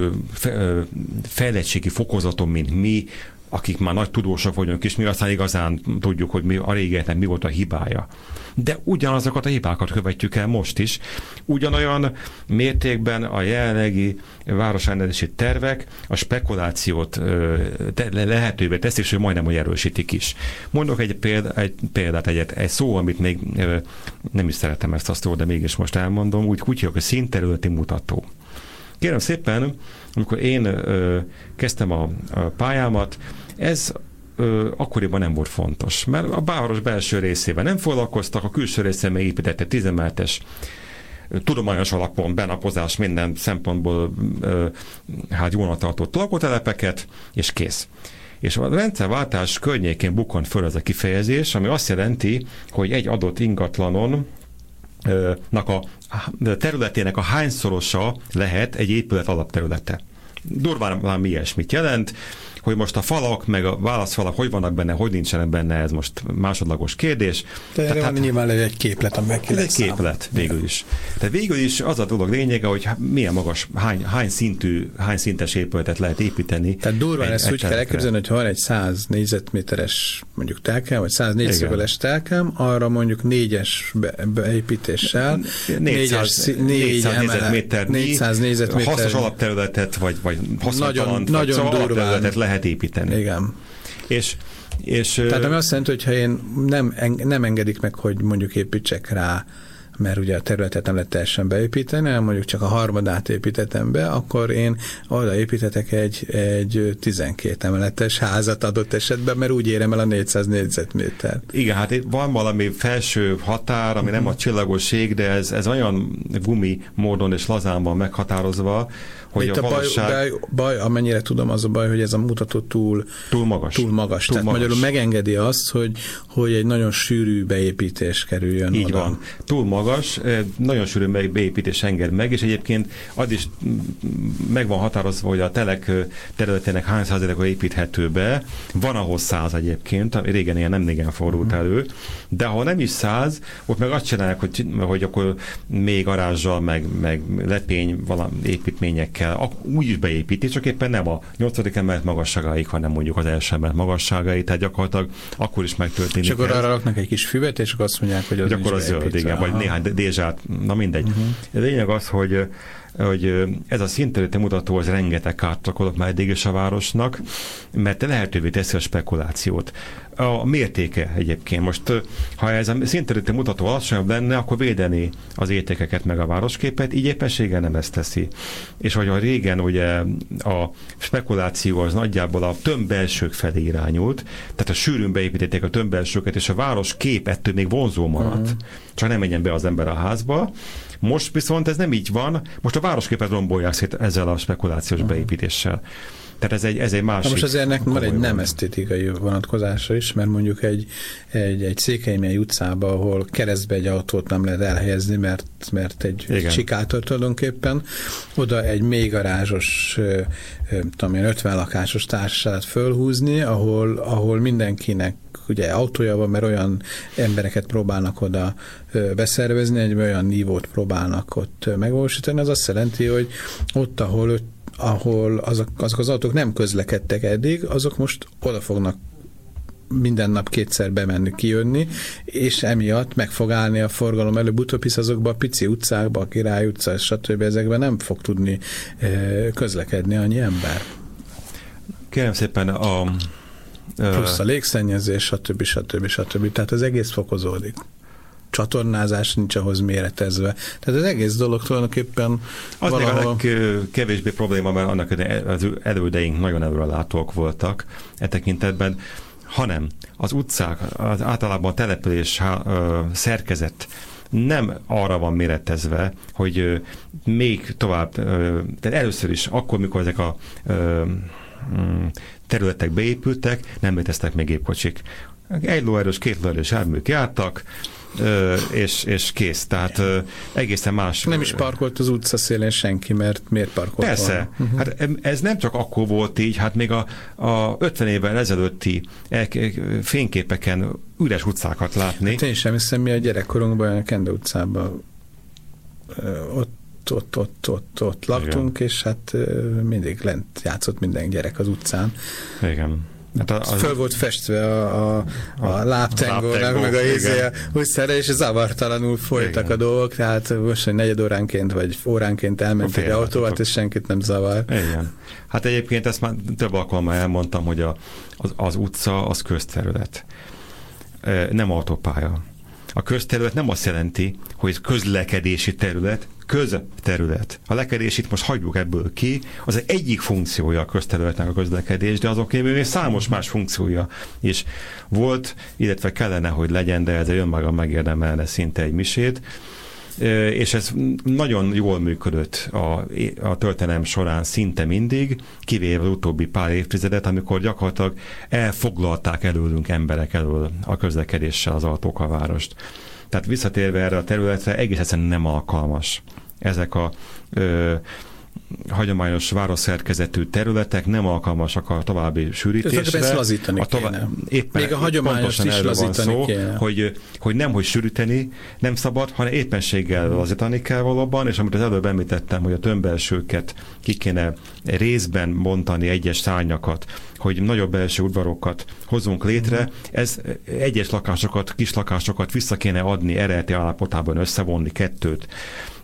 fejlettségi fokozaton, mint mi, akik már nagy tudósok vagyunk, és mi aztán igazán tudjuk, hogy a régieknek mi volt a hibája. De ugyanazokat a hibákat követjük el most is. Ugyanolyan mértékben a jelenlegi városrendezési tervek a spekulációt lehetővé teszik, és majdnem, hogy erősítik is. Mondok egy példát, egy szó, amit még nem is szeretem ezt a szót, de mégis most elmondom, úgy hívjuk, hogy színterületi mutató. Kérem szépen, amikor én kezdtem a pályámat, ez akkoriban nem volt fontos, mert a város belső részében nem foglalkoztak, a külső részén még építette 10 emeletes tudományos alapon benapozás minden szempontból jónak tartott lakótelepeket, és kész. És a rendszerváltás környékén bukkant föl ez a kifejezés, ami azt jelenti, hogy egy adott ingatlanon a területének a hányszorosa lehet egy épület alapterülete. Durván valami ilyesmit jelent, hogy most a falak, meg a válaszfalak hogy vannak benne, hogy nincsenek benne, ez most másodlagos kérdés. Tehát nyilván egy képlet, ami meg egy képlet végül is. Tehát végül is az a dolog lényege, hogy milyen magas, hány szintes épületet lehet építeni. Tehát durván ezt úgy kell elképzelni, hogy ha van egy 100 négyzetméteres mondjuk telkem, vagy 100 négyszögeles telkem, arra mondjuk 4-es beépítéssel 400 négyzetméter hasznos alapterületet, vagy haszontalant, vagy alapterületet lehet építeni. Igen. És tehát ami azt jelenti, hogy ha én nem engedik meg, hogy mondjuk építsek rá mert ugye a területet nem lehet teljesen beépíteni, hanem mondjuk csak a harmadát építetem be, akkor én oda építetek egy 12 emeletes házat adott esetben, mert úgy érem el a 400 négyzetmétert. Igen, hát itt van valami felső határ, ami nem a csillagoség, de ez olyan gumi módon és lazán van meghatározva, hogy itt a valóság... baj, amennyire tudom, az a baj, hogy ez a mutató túl magas. Tehát magyarul megengedi azt, hogy egy nagyon sűrű beépítés kerüljön így oda. Van. Túl magas, nagyon sűrű beépítés enged meg, és egyébként az is meg van határozva, hogy a telek területének hány százaléka építhető be. Van ahhoz 100 egyébként, régen ilyen nem igen fordult elő, de ha nem is 100, ott meg azt csinálják, hogy akkor még garázsal, meg lepény valami építményekkel úgy is beépíti, csak éppen nem a 8. emelet magasságáig, hanem mondjuk az első emelet magasságáig, tehát gyakorlatilag akkor is megtörténik. És akkor arra raknak egy kis füvet, és akkor azt mondják, hogy az akkor az zöld, igen, vagy néhány dézsát, na mindegy. A lényeg az, hogy ez a színterületi mutató az rengeteg kárt okozott már eddig is a városnak, mert lehetővé teszi a spekulációt. A mértéke egyébként. Most, ha ez a színterületi mutató alacsonyabb lenne, akkor védeni az értékeket meg a városképet, így éppenséggel nem ezt teszi. És hogy a régen ugye a spekuláció az nagyjából a tömbbelsők felé irányult, tehát a sűrűn beépítették a tömbbelsőket, és a városkép ettől még vonzó maradt. Csak nem menjen be az ember a házba. Most viszont ez nem így van, most a városképet rombolják szét ezzel a spekulációs beépítéssel. Tehát ez egy másik... Most azért ennek van egy nem esztétikai vonatkozása is, mert mondjuk egy Székelymély utcába, ahol keresztbe egy autót nem lehet elhelyezni, mert egy sikátor tulajdonképpen, oda egy mély garázsos, 50 lakásos társaságot fölhúzni, ahol mindenkinek ugye autója van, mert olyan embereket próbálnak oda beszervezni, egy olyan nívót próbálnak ott megvalósítani, az azt jelenti, hogy ott, ahol azok az autók nem közlekedtek eddig, azok most oda fognak minden nap kétszer bemenni, kijönni, és emiatt meg fog állni a forgalom előbb-utóbb, hisz azokban a pici utcákban, a Király utca, stb. Ezekben nem fog tudni közlekedni annyi ember. Kérem szépen plusz a légszennyezés, stb. Tehát az egész fokozódik. Csatornázás nincs ahhoz méretezve. Tehát az egész dolog tulajdonképpen az valahol... még a kevésbé probléma, mert annak az elődeink nagyon előrelátók voltak e tekintetben, hanem az utcák, az általában a település szerkezet nem arra van méretezve, hogy még tovább, tehát először is akkor, mikor ezek a területek beépültek, nem léteztek még gépkocsik. Egy lóerős, két lóerős járműk jártak, és kész. Tehát egészen más. Nem is parkolt az utca szélén senki, mert miért parkolt? Persze. Hát ez nem csak akkor volt így, hát még a 50 évvel ezelőtti fényképeken üres utcákat látni. Hát én sem hiszem, mi a gyerekkorunkban a Kende utcában ott laktunk, igen. És hát mindig lent játszott minden gyerek az utcán. Igen. Hát föl volt festve a lábtengónak, meg a utcára, és zavartalanul folytak igen. A dolgok, tehát most egy negyed óránként, vagy óránként elment egy autó, hát ez senkit nem zavar. Igen. Hát egyébként ezt már több alkalommal elmondtam, hogy az utca az közterület. Nem autópálya. A közterület nem azt jelenti, hogy közlekedési terület, közterület. A lekedését most hagyjuk ebből ki, az egyik funkciója a közterületnek a közlekedés, de azok kívül még számos más funkciója is volt, illetve kellene, hogy legyen, de ez önmaga megérdemelne szinte egy misét. És ez nagyon jól működött a történelem során szinte mindig, kivéve az utóbbi pár évtizedet, amikor gyakorlatilag elfoglalták előlünk emberek elől a közlekedéssel az autók a várost. Tehát visszatérve erre a területre egész egyszerűen nem alkalmas. Ezek a hagyományos városszerkezetű területek nem alkalmasak a további sűrítésre. Ezt lazítani kéne. Még a hagyományos is lazítani kéne. Hogy nem, hogy sűríteni nem szabad, hanem éppenséggel lazítani kell valóban, és amit az előbb említettem, hogy a tömbbelsőket ki kéne részben bontani, egyes szárnyakat, hogy nagyobb belső udvarokat hozunk létre, ez egyes lakásokat, kis lakásokat vissza kéne adni eredeti állapotában, összevonni kettőt,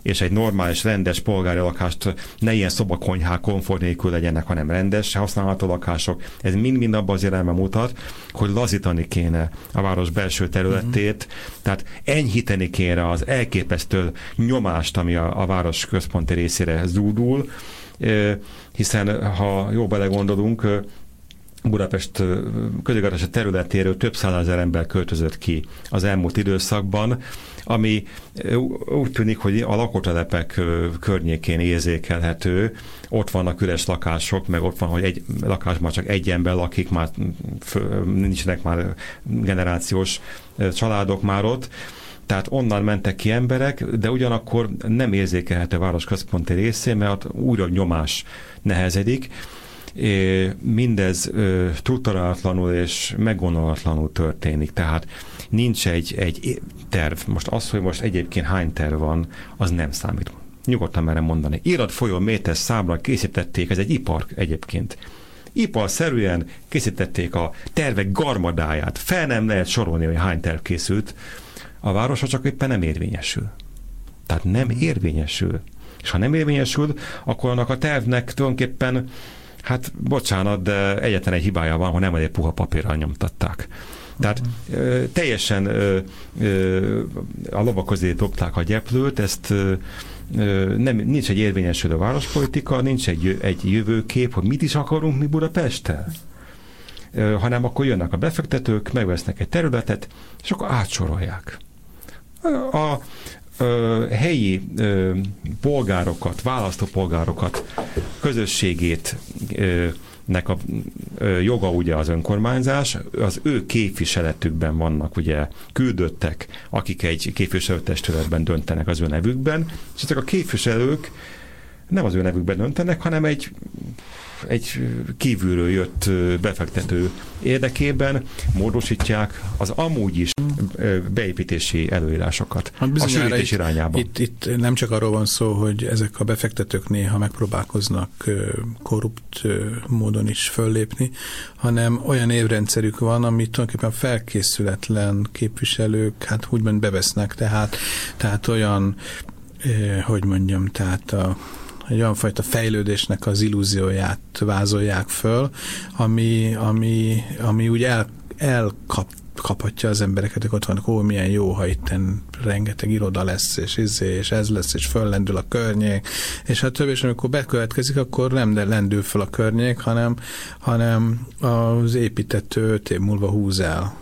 és egy normális, rendes polgári lakást ne ilyen szobakonyhák komfort nélkül legyenek, hanem rendes, használható lakások. Ez mind-mind abban az irányba mutat, hogy lazítani kéne a város belső területét, tehát enyhíteni kéne az elképesztő nyomást, ami a város központi részére zúdul, hiszen ha jól belegondolunk, Budapest közigazgatási területéről több százezer ember költözött ki az elmúlt időszakban, ami úgy tűnik, hogy a lakótelepek környékén érzékelhető. Ott vannak üres lakások, meg ott van, hogy egy lakásban csak egy ember lakik, már nincsenek már generációs családok már ott. Tehát onnan mentek ki emberek, de ugyanakkor nem érzékelhető a város központi részén, mert újra nyomás nehezedik. Mindez strukturálatlanul és meggondolatlanul történik. Tehát nincs egy terv. Most az, hogy most egyébként hány terv van, az nem számít. Nyugodtan merem mondani. Iratfolyó méter számra készítették, ez egy ipar egyébként. Iparszerűen készítették a tervek garmadáját. Fel nem lehet sorolni, hogy hány terv készült. A városa csak éppen nem érvényesül. Tehát nem érvényesül. És ha nem érvényesül, akkor annak a tervnek tulajdonképpen, hát bocsánat, de egyetlen egy hibája van, hogy nem elég puha papírral nyomtatták. Tehát teljesen a lovak közé dobták a gyeplőt, ezt nincs egy érvényesülő várospolitika, nincs egy jövőkép, hogy mit is akarunk mi Budapesttel, hanem akkor jönnek a befektetők, megvesznek egy területet, és akkor átsorolják. A helyi polgárokat, választópolgárokat, közösségét nek a joga ugye az önkormányzás, az ő képviseletükben vannak ugye küldöttek, akik egy képviselőtestületben döntenek az ő nevükben, és ezek a képviselők nem az ő nevükben döntenek, hanem egy kívülről jött befektető érdekében módosítják az amúgy is beépítési előírásokat a sűrítés irányába. Itt nem csak arról van szó, hogy ezek a befektetők néha megpróbálkoznak korrupt módon is föllépni, hanem olyan évrendszerük van, amit tulajdonképpen felkészületlen képviselők hát úgymond bevesznek, tehát olyan, hogy mondjam, tehát egy olyan fajta fejlődésnek az illúzióját vázolják föl, ami úgy elkaphatja az embereket, hogy ott vannak, milyen jó, ha itten rengeteg iroda lesz, és ez lesz, és föllendül a környék, és hát több, és amikor bekövetkezik, akkor nem lendül föl a környék, hanem az építető 5 év múlva húz el.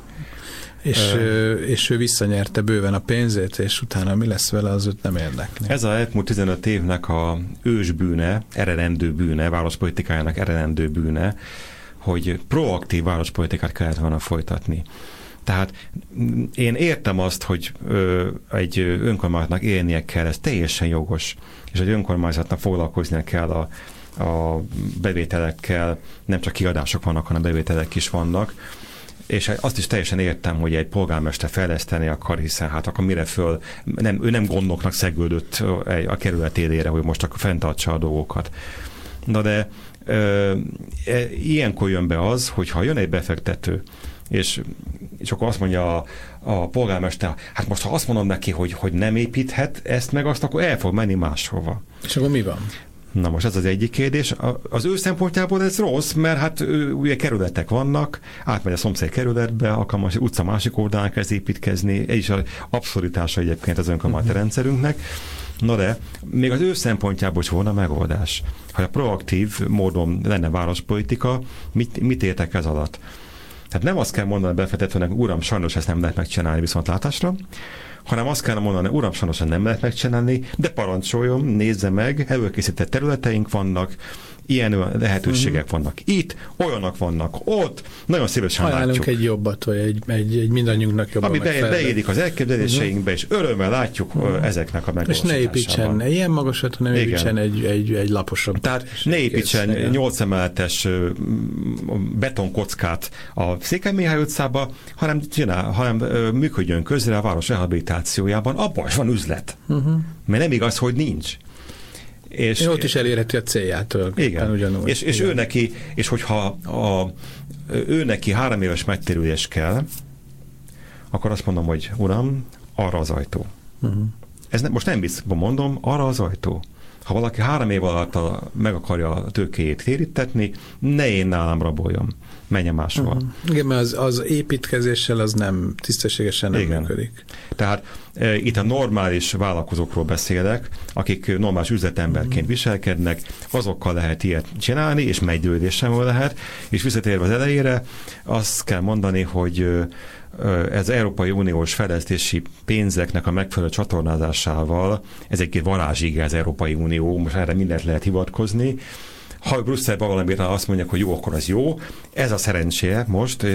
És ő visszanyerte bőven a pénzét, és utána mi lesz vele, az őt nem érdekli. Ez a elmúlt 15 évnek a ősbűne, eredendő bűne, várospolitikájának eredendő bűne, hogy proaktív várospolitikát kellett volna folytatni. Tehát én értem azt, hogy egy önkormányzatnak élnie kell, ez teljesen jogos, és egy önkormányzatnak foglalkoznia kell a bevételekkel, nem csak kiadások vannak, hanem bevételek is vannak, és azt is teljesen értem, hogy egy polgármester fejleszteni akar, hiszen hát akkor mire föl, ő nem gondoknak szegődött a kerület élére, hogy most akkor fenntartsa a dolgokat. Na de ilyenkor jön be az, hogyha jön egy befektető, és akkor azt mondja a polgármester, hát most ha azt mondom neki, hogy nem építhet ezt meg azt, akkor el fog menni máshova. És akkor mi van? Na most ez az egyik kérdés. Az ő szempontjából ez rossz, mert hát ugye kerületek vannak, átmegy a szomszéd kerületbe, alkalmas utca másik oldalán kezd építkezni, ez is az abszurditása egyébként az önkormányzati rendszerünknek. Na de, még az ő szempontjából is volna megoldás. Ha a proaktív módon lenne várospolitika, mit értek ez alatt? Tehát nem azt kell mondani a befektetőnek, uram, sajnos ezt nem lehet megcsinálni viszontlátásra, hanem azt kell mondani, uram, sajnos nem lehet megcsinálni, de parancsoljon, nézze meg, előkészített területeink vannak, ilyen lehetőségek vannak itt, olyanok vannak ott, nagyon szívesen látjuk. Egy jobbat, vagy egy mindannyiunknak jobban ami beérik az elképzeléseinkbe, és örömmel látjuk ezeknek a megvalósításában. És ne építsen ilyen magasat, hanem építsen egy laposabb. Tehát ne építsen 8 emeletes betonkockát a Székely Mihály utcába, hanem működjön közre a város rehabilitációjában. Abban is van üzlet. Mert nem igaz, hogy nincs. És ott is elérheti a célját. Igen. Ugyanúgy. És ő neki, és hogyha ő neki 3 éves megtérülés kell, akkor azt mondom, hogy uram, arra az ajtó. most nem biztos, mondom, arra az ajtó. Ha valaki 3 év alatt meg akarja a tőkéjét térítetni, ne én nálam raboljon. Menjen máshol. Igen, mert az építkezéssel az nem tisztességesen nem működik. Tehát itt a normális vállalkozókról beszélek, akik normális üzletemberként viselkednek, azokkal lehet ilyet csinálni, és meggyőzéssel lehet, és visszatérve az elejére, azt kell mondani, hogy ez Európai Uniós fejlesztési pénzeknek a megfelelő csatornázásával, ez egy varázsige az Európai Unió, most erre mindent lehet hivatkozni. Ha Brüsszelben valamit azt mondják, hogy jó, akkor az jó. Ez a szerencséje most,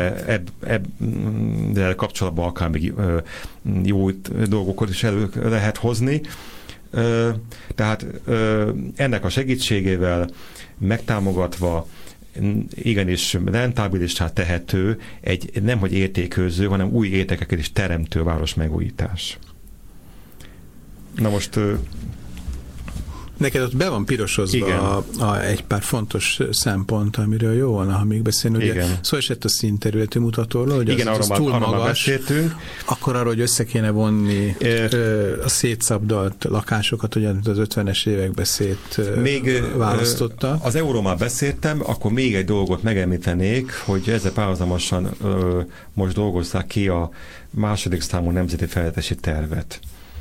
erre kapcsolatban akár még jó dolgokat is elő lehet hozni. Tehát ennek a segítségével megtámogatva igenis rentábilissá tehető egy nemhogy értékőző, hanem új értékeket is teremtő város megújítás. Na most neked ott be van pirosozva egy pár fontos szempont, amiről jó volna, ha még beszélni. Ugye szó esett a színterületi mutatóról, hogy igen, az túl magas, beszéltünk. Akkor arról, hogy össze kéne vonni a szétszabdalt lakásokat, ugye az 50-es években választotta. Az euróról már beszéltem, akkor még egy dolgot megemlítenék, hogy ezzel párhuzamosan most dolgozzák ki a második számú nemzeti fejlesztési tervet,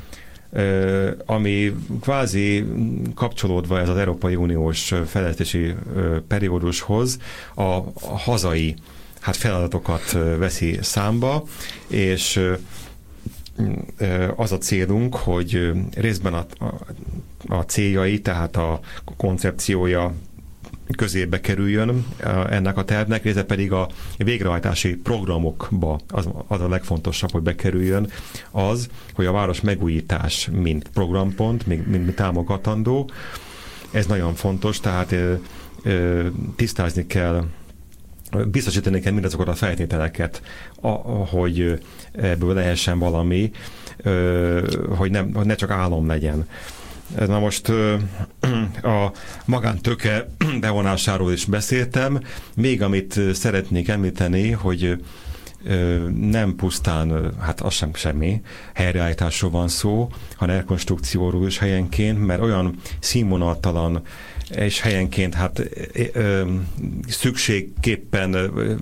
ami kvázi kapcsolódva ez az Európai Uniós fejlesztési periódushoz a hazai feladatokat veszi számba, és az a célunk, hogy részben a céljai, tehát a koncepciója közébe kerüljön ennek a tervnek, része pedig a végrehajtási programokba az a legfontosabb, hogy bekerüljön az, hogy a város megújítás mint programpont, mint támogatandó. Ez nagyon fontos, tehát tisztázni kell, biztosítani kell mindazokat a feltételeket, hogy ebből lehessen valami, hogy ne csak álom legyen. Na most a magántőke bevonásáról is beszéltem. Még amit szeretnék említeni, hogy nem pusztán, az sem semmi, helyreállításról van szó, hanem rekonstrukcióról is helyenként, mert olyan színvonaltalan és helyenként szükségképpen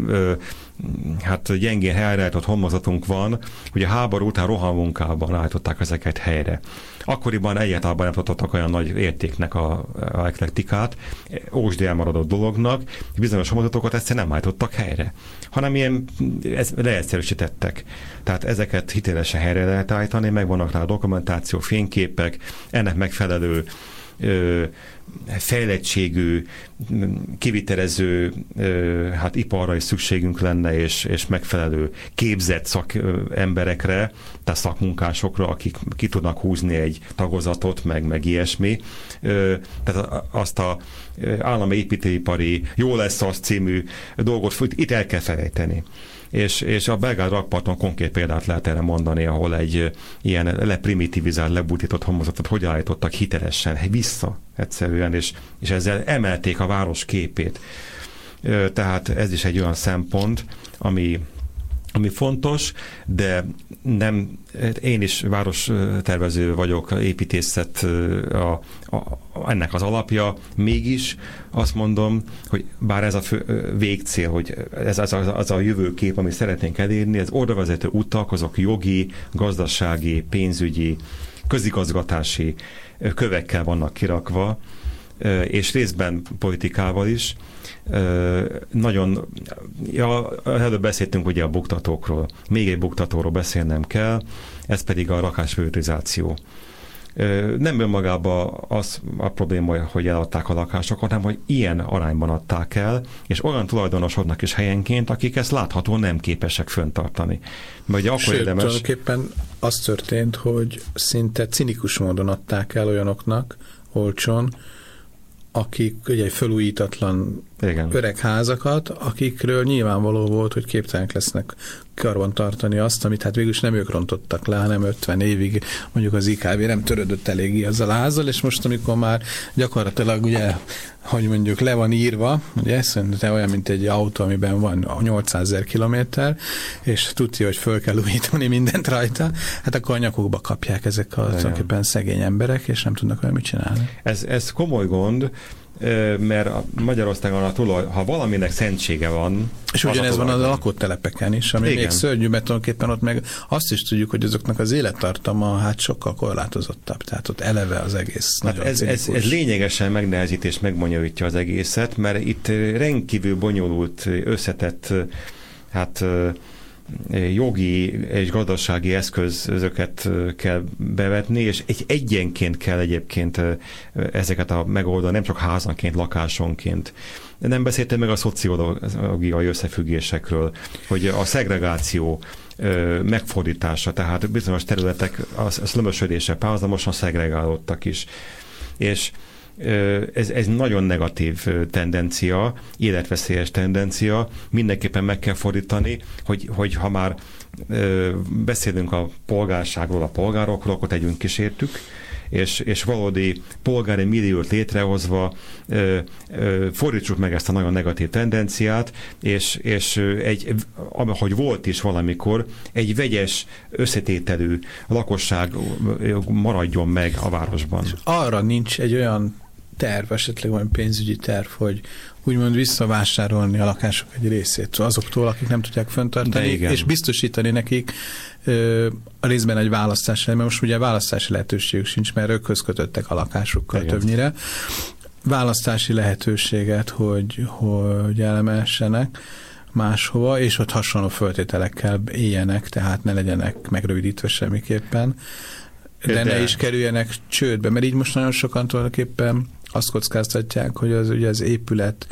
gyengén helyreállított homlokzatunk van, hogy a háború után rohamunkában állították ezeket helyre. Akkoriban egyáltalán nem tartottak olyan nagy értéknek a eklektikát, ósdi elmaradott dolognak, bizonyos homlokzatokat egyszerűen nem állítottak helyre, hanem ilyen leegyszerűsítettek. Tehát ezeket hitelesen helyre lehet állítani, megvannak rá a dokumentáció, fényképek, ennek megfelelő fejlettségű, kivitelező iparra is szükségünk lenne, és megfelelő képzett szakemberekre, tehát szakmunkásokra, akik ki tudnak húzni egy tagozatot, meg ilyesmi. Tehát azt a állami építőipari jó lesz az című dolgot itt el kell felejteni. És a belgád rakparton konkrét példát lehet erre mondani, ahol egy ilyen leprimitivizált, lebutított homlokzatot hogy állítottak hitelesen vissza egyszerűen, és ezzel emelték a város képét. Tehát ez is egy olyan szempont, ami fontos, de nem, én is várostervező vagyok, építészet ennek az alapja, mégis azt mondom, hogy bár ez a végcél, hogy ez az a jövőkép, amit szeretnénk elérni, az oda vezető utak, azok jogi, gazdasági, pénzügyi, közigazgatási kövekkel vannak kirakva, és részben politikával is. Nagyon, előbb beszéltünk ugye a buktatókról, még egy buktatóról beszélnem kell, ez pedig a lakáspriorizáció. Nem önmagában az a probléma, hogy eladták a lakásokat, hanem hogy ilyen arányban adták el, és olyan tulajdonosoknak is helyenként, akik ezt láthatóan nem képesek föntartani. Tulajdonképpen az történt, hogy szinte cinikus módon adták el olyanoknak olcsón, akik ugye egy felújítatlan öreg házakat, akikről nyilvánvaló volt, hogy képtelenek lesznek karban tartani azt, amit hát végülis nem ők rontottak le, hanem 50 évig mondjuk az IKV nem törődött eléggé azzal a házzal, és most, amikor már gyakorlatilag ugye, hogy mondjuk le van írva, ugye, szerintem olyan, mint egy autó, amiben van 800 000 kilométer, és tudja, hogy föl kell újítani mindent rajta, hát akkor a nyakukba kapják ezek a tulajdonképpen szegény emberek, és nem tudnak olyan mit csinálni. Ez komoly gond, mert Magyarországon ha valaminek szentsége van... És ugyanez van a lakótelepeken is, ami még szörnyű, mert tulajdonképpen ott meg azt is tudjuk, hogy azoknak az élettartama hát sokkal korlátozottabb, tehát ott eleve az egész hát nagyon ez lényegesen megnehezít és megbonyolítja az egészet, mert itt rendkívül bonyolult, összetett jogi és gazdasági eszközöket kell bevetni, és egyenként kell egyébként ezeket megoldani, nem csak házanként, lakásonként. Nem beszéltem meg a szociológiai összefüggésekről, hogy a szegregáció megfordítása, tehát bizonyos területek a szlömösödése párhuzamosan szegregálódtak is. És ez nagyon negatív tendencia, életveszélyes tendencia, mindenképpen meg kell fordítani, hogy ha már beszélünk a polgárságról, a polgárokról, akkor tegyünk kísértük, és valódi polgári milliót létrehozva fordítsuk meg ezt a nagyon negatív tendenciát, és ahogy volt is valamikor, egy vegyes összetételű lakosság maradjon meg a városban. És arra nincs egy olyan terv, esetleg olyan pénzügyi terv, hogy úgymond visszavásárolni a lakások egy részét azoktól, akik nem tudják fenntartani, és biztosítani nekik a részben egy választási, mert most ugye választási lehetőségük sincs, mert ők kötődtek a lakásukkal többnyire. Választási lehetőséget, hogy elmehessenek máshova, és ott hasonló föltételekkel éljenek, tehát ne legyenek megrövidítve semmiképpen, de ne is kerüljenek csődbe, mert így most nagyon sokan tulajdonképpen azt kockáztatják, hogy ugye az épület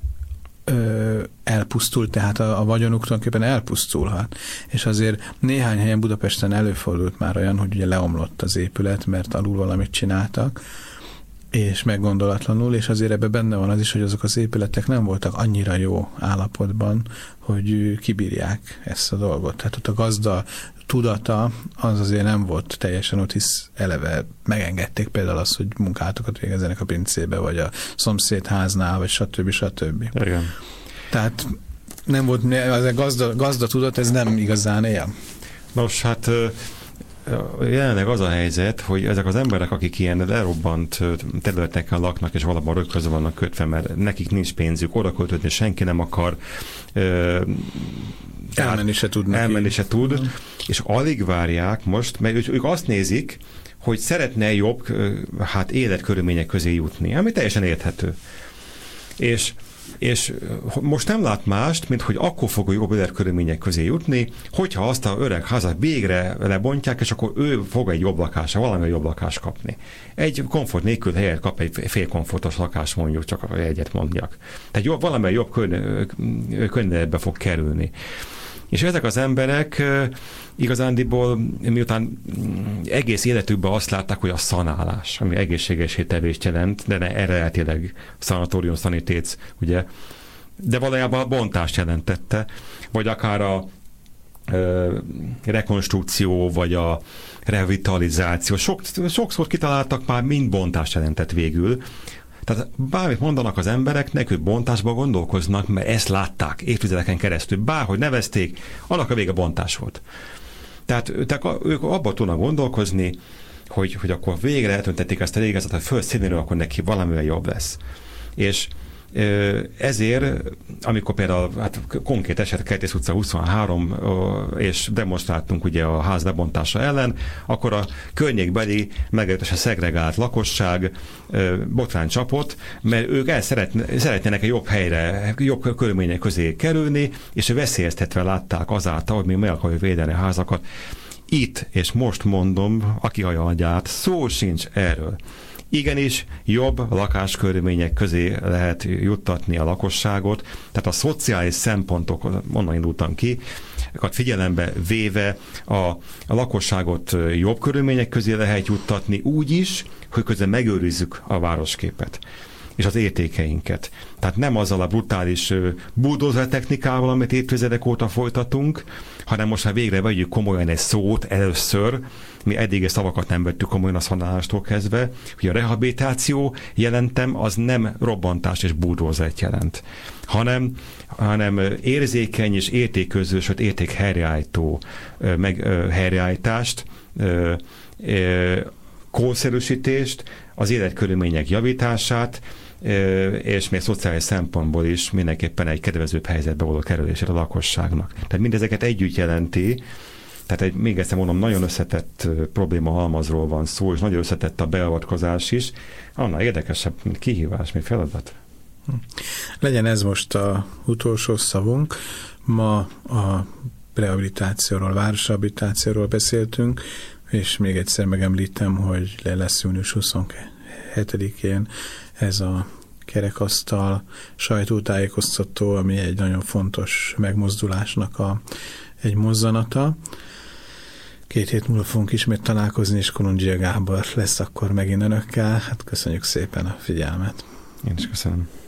elpusztul, tehát a vagyonuk tulajdonképpen elpusztulhat. És azért néhány helyen Budapesten előfordult már olyan, hogy ugye leomlott az épület, mert alul valamit csináltak, és meggondolatlanul, és azért ebben benne van az is, hogy azok az épületek nem voltak annyira jó állapotban, hogy kibírják ezt a dolgot. Tehát ott a gazda tudata az azért nem volt teljesen ott, hisz eleve megengedték például azt, hogy munkátokat végezzenek a pincébe, vagy a szomszéd háznál, vagy stb. Igen. Tehát nem volt, az a gazda tudat, ez nem igazán él. Nos, hát jelenleg az a helyzet, hogy ezek az emberek, akik ilyen lerobbant területeken laknak, és valahol rögtön vannak kötve, mert nekik nincs pénzük, oda költözni senki nem akar, elmenni se tud, és alig várják most, mert ők azt nézik, hogy szeretne jobb életkörülmények közé jutni, ami teljesen érthető. És most nem lát mást, mint hogy akkor fog jobb életkörülmények közé jutni, hogyha azt a öreg házat végre lebontják, és akkor ő fog egy jobb lakása, valami jobb lakást kapni. Egy komfort nélkül helyet kap egy félkomfortos lakás, mondjuk, csak egyet mondjak. Tehát valami jobb könnyebbe fog kerülni. És ezek az emberek igazándiból, miután egész életükben azt látták, hogy a szanálás, ami egészséges ételést jelent, de ne eredetileg szanatórium, szanitéc, ugye, de valójában a bontást jelentette, vagy akár a rekonstrukció, vagy a revitalizáció. Sokszor kitaláltak már, mind bontást jelentett végül. Tehát bármit mondanak az emberek, nekük bontásba gondolkoznak, mert ezt látták évtizedeken keresztül. Bárhogy nevezték, annak a vége bontás volt. Tehát ők abban tudnak gondolkozni, hogy akkor végre eltöntették ezt a régezet, hogy fölszínéről, akkor neki valamivel jobb lesz. És ezért, amikor például konkrét eset Kertész utca 23, és demonstráltunk ugye a ház lebontása ellen, akkor a környékbeli meglehetősen szegregált lakosság botrán csapott, mert ők szeretnének egy jobb helyre, jobb körülmények közé kerülni, és veszélyeztetve látták azáltal, hogy még meg akarjuk védeni a házakat. Itt, és most mondom, aki hallja agyát, szó sincs erről. Igenis, jobb lakáskörülmények közé lehet juttatni a lakosságot, tehát a szociális szempontok, onnan indultam ki, figyelembe véve a lakosságot jobb körülmények közé lehet juttatni úgy is, hogy közben megőrizzük a városképet. és az értékeinket. Tehát nem azzal a brutális bulldozer technikával, amit évtizedek óta folytatunk, hanem most már végre vegyük komolyan egy szót először, mi eddig a szavakat nem vettük komolyan a szanálástól kezdve, hogy a rehabilitáció jelentem, az nem robbantás és bulldozert jelent, hanem érzékeny és értékközös, vagy értékhelyreállító helyreállítást, korszerűsítést, az életkörülmények javítását, és még szociális szempontból is mindenképpen egy kedvezőbb helyzetbe való kerülésére a lakosságnak. Tehát mindezeket együtt jelenti, tehát még egyszer mondom, nagyon összetett probléma halmazról van szó, és nagyon összetett a beavatkozás is. Annál érdekesebb, mint kihívás, mint feladat. Legyen ez most az utolsó szavunk. Ma a rehabilitációról, városrehabilitációról beszéltünk, és még egyszer megemlítem, hogy lesz június 27-én ez a kerekasztal sajtótájékoztató, ami egy nagyon fontos megmozdulásnak egy mozzanata. 2 hét múlva fogunk ismét találkozni, és Kolondzsia Gábor lesz akkor megint önökkel. Hát köszönjük szépen a figyelmet. Én is köszönöm.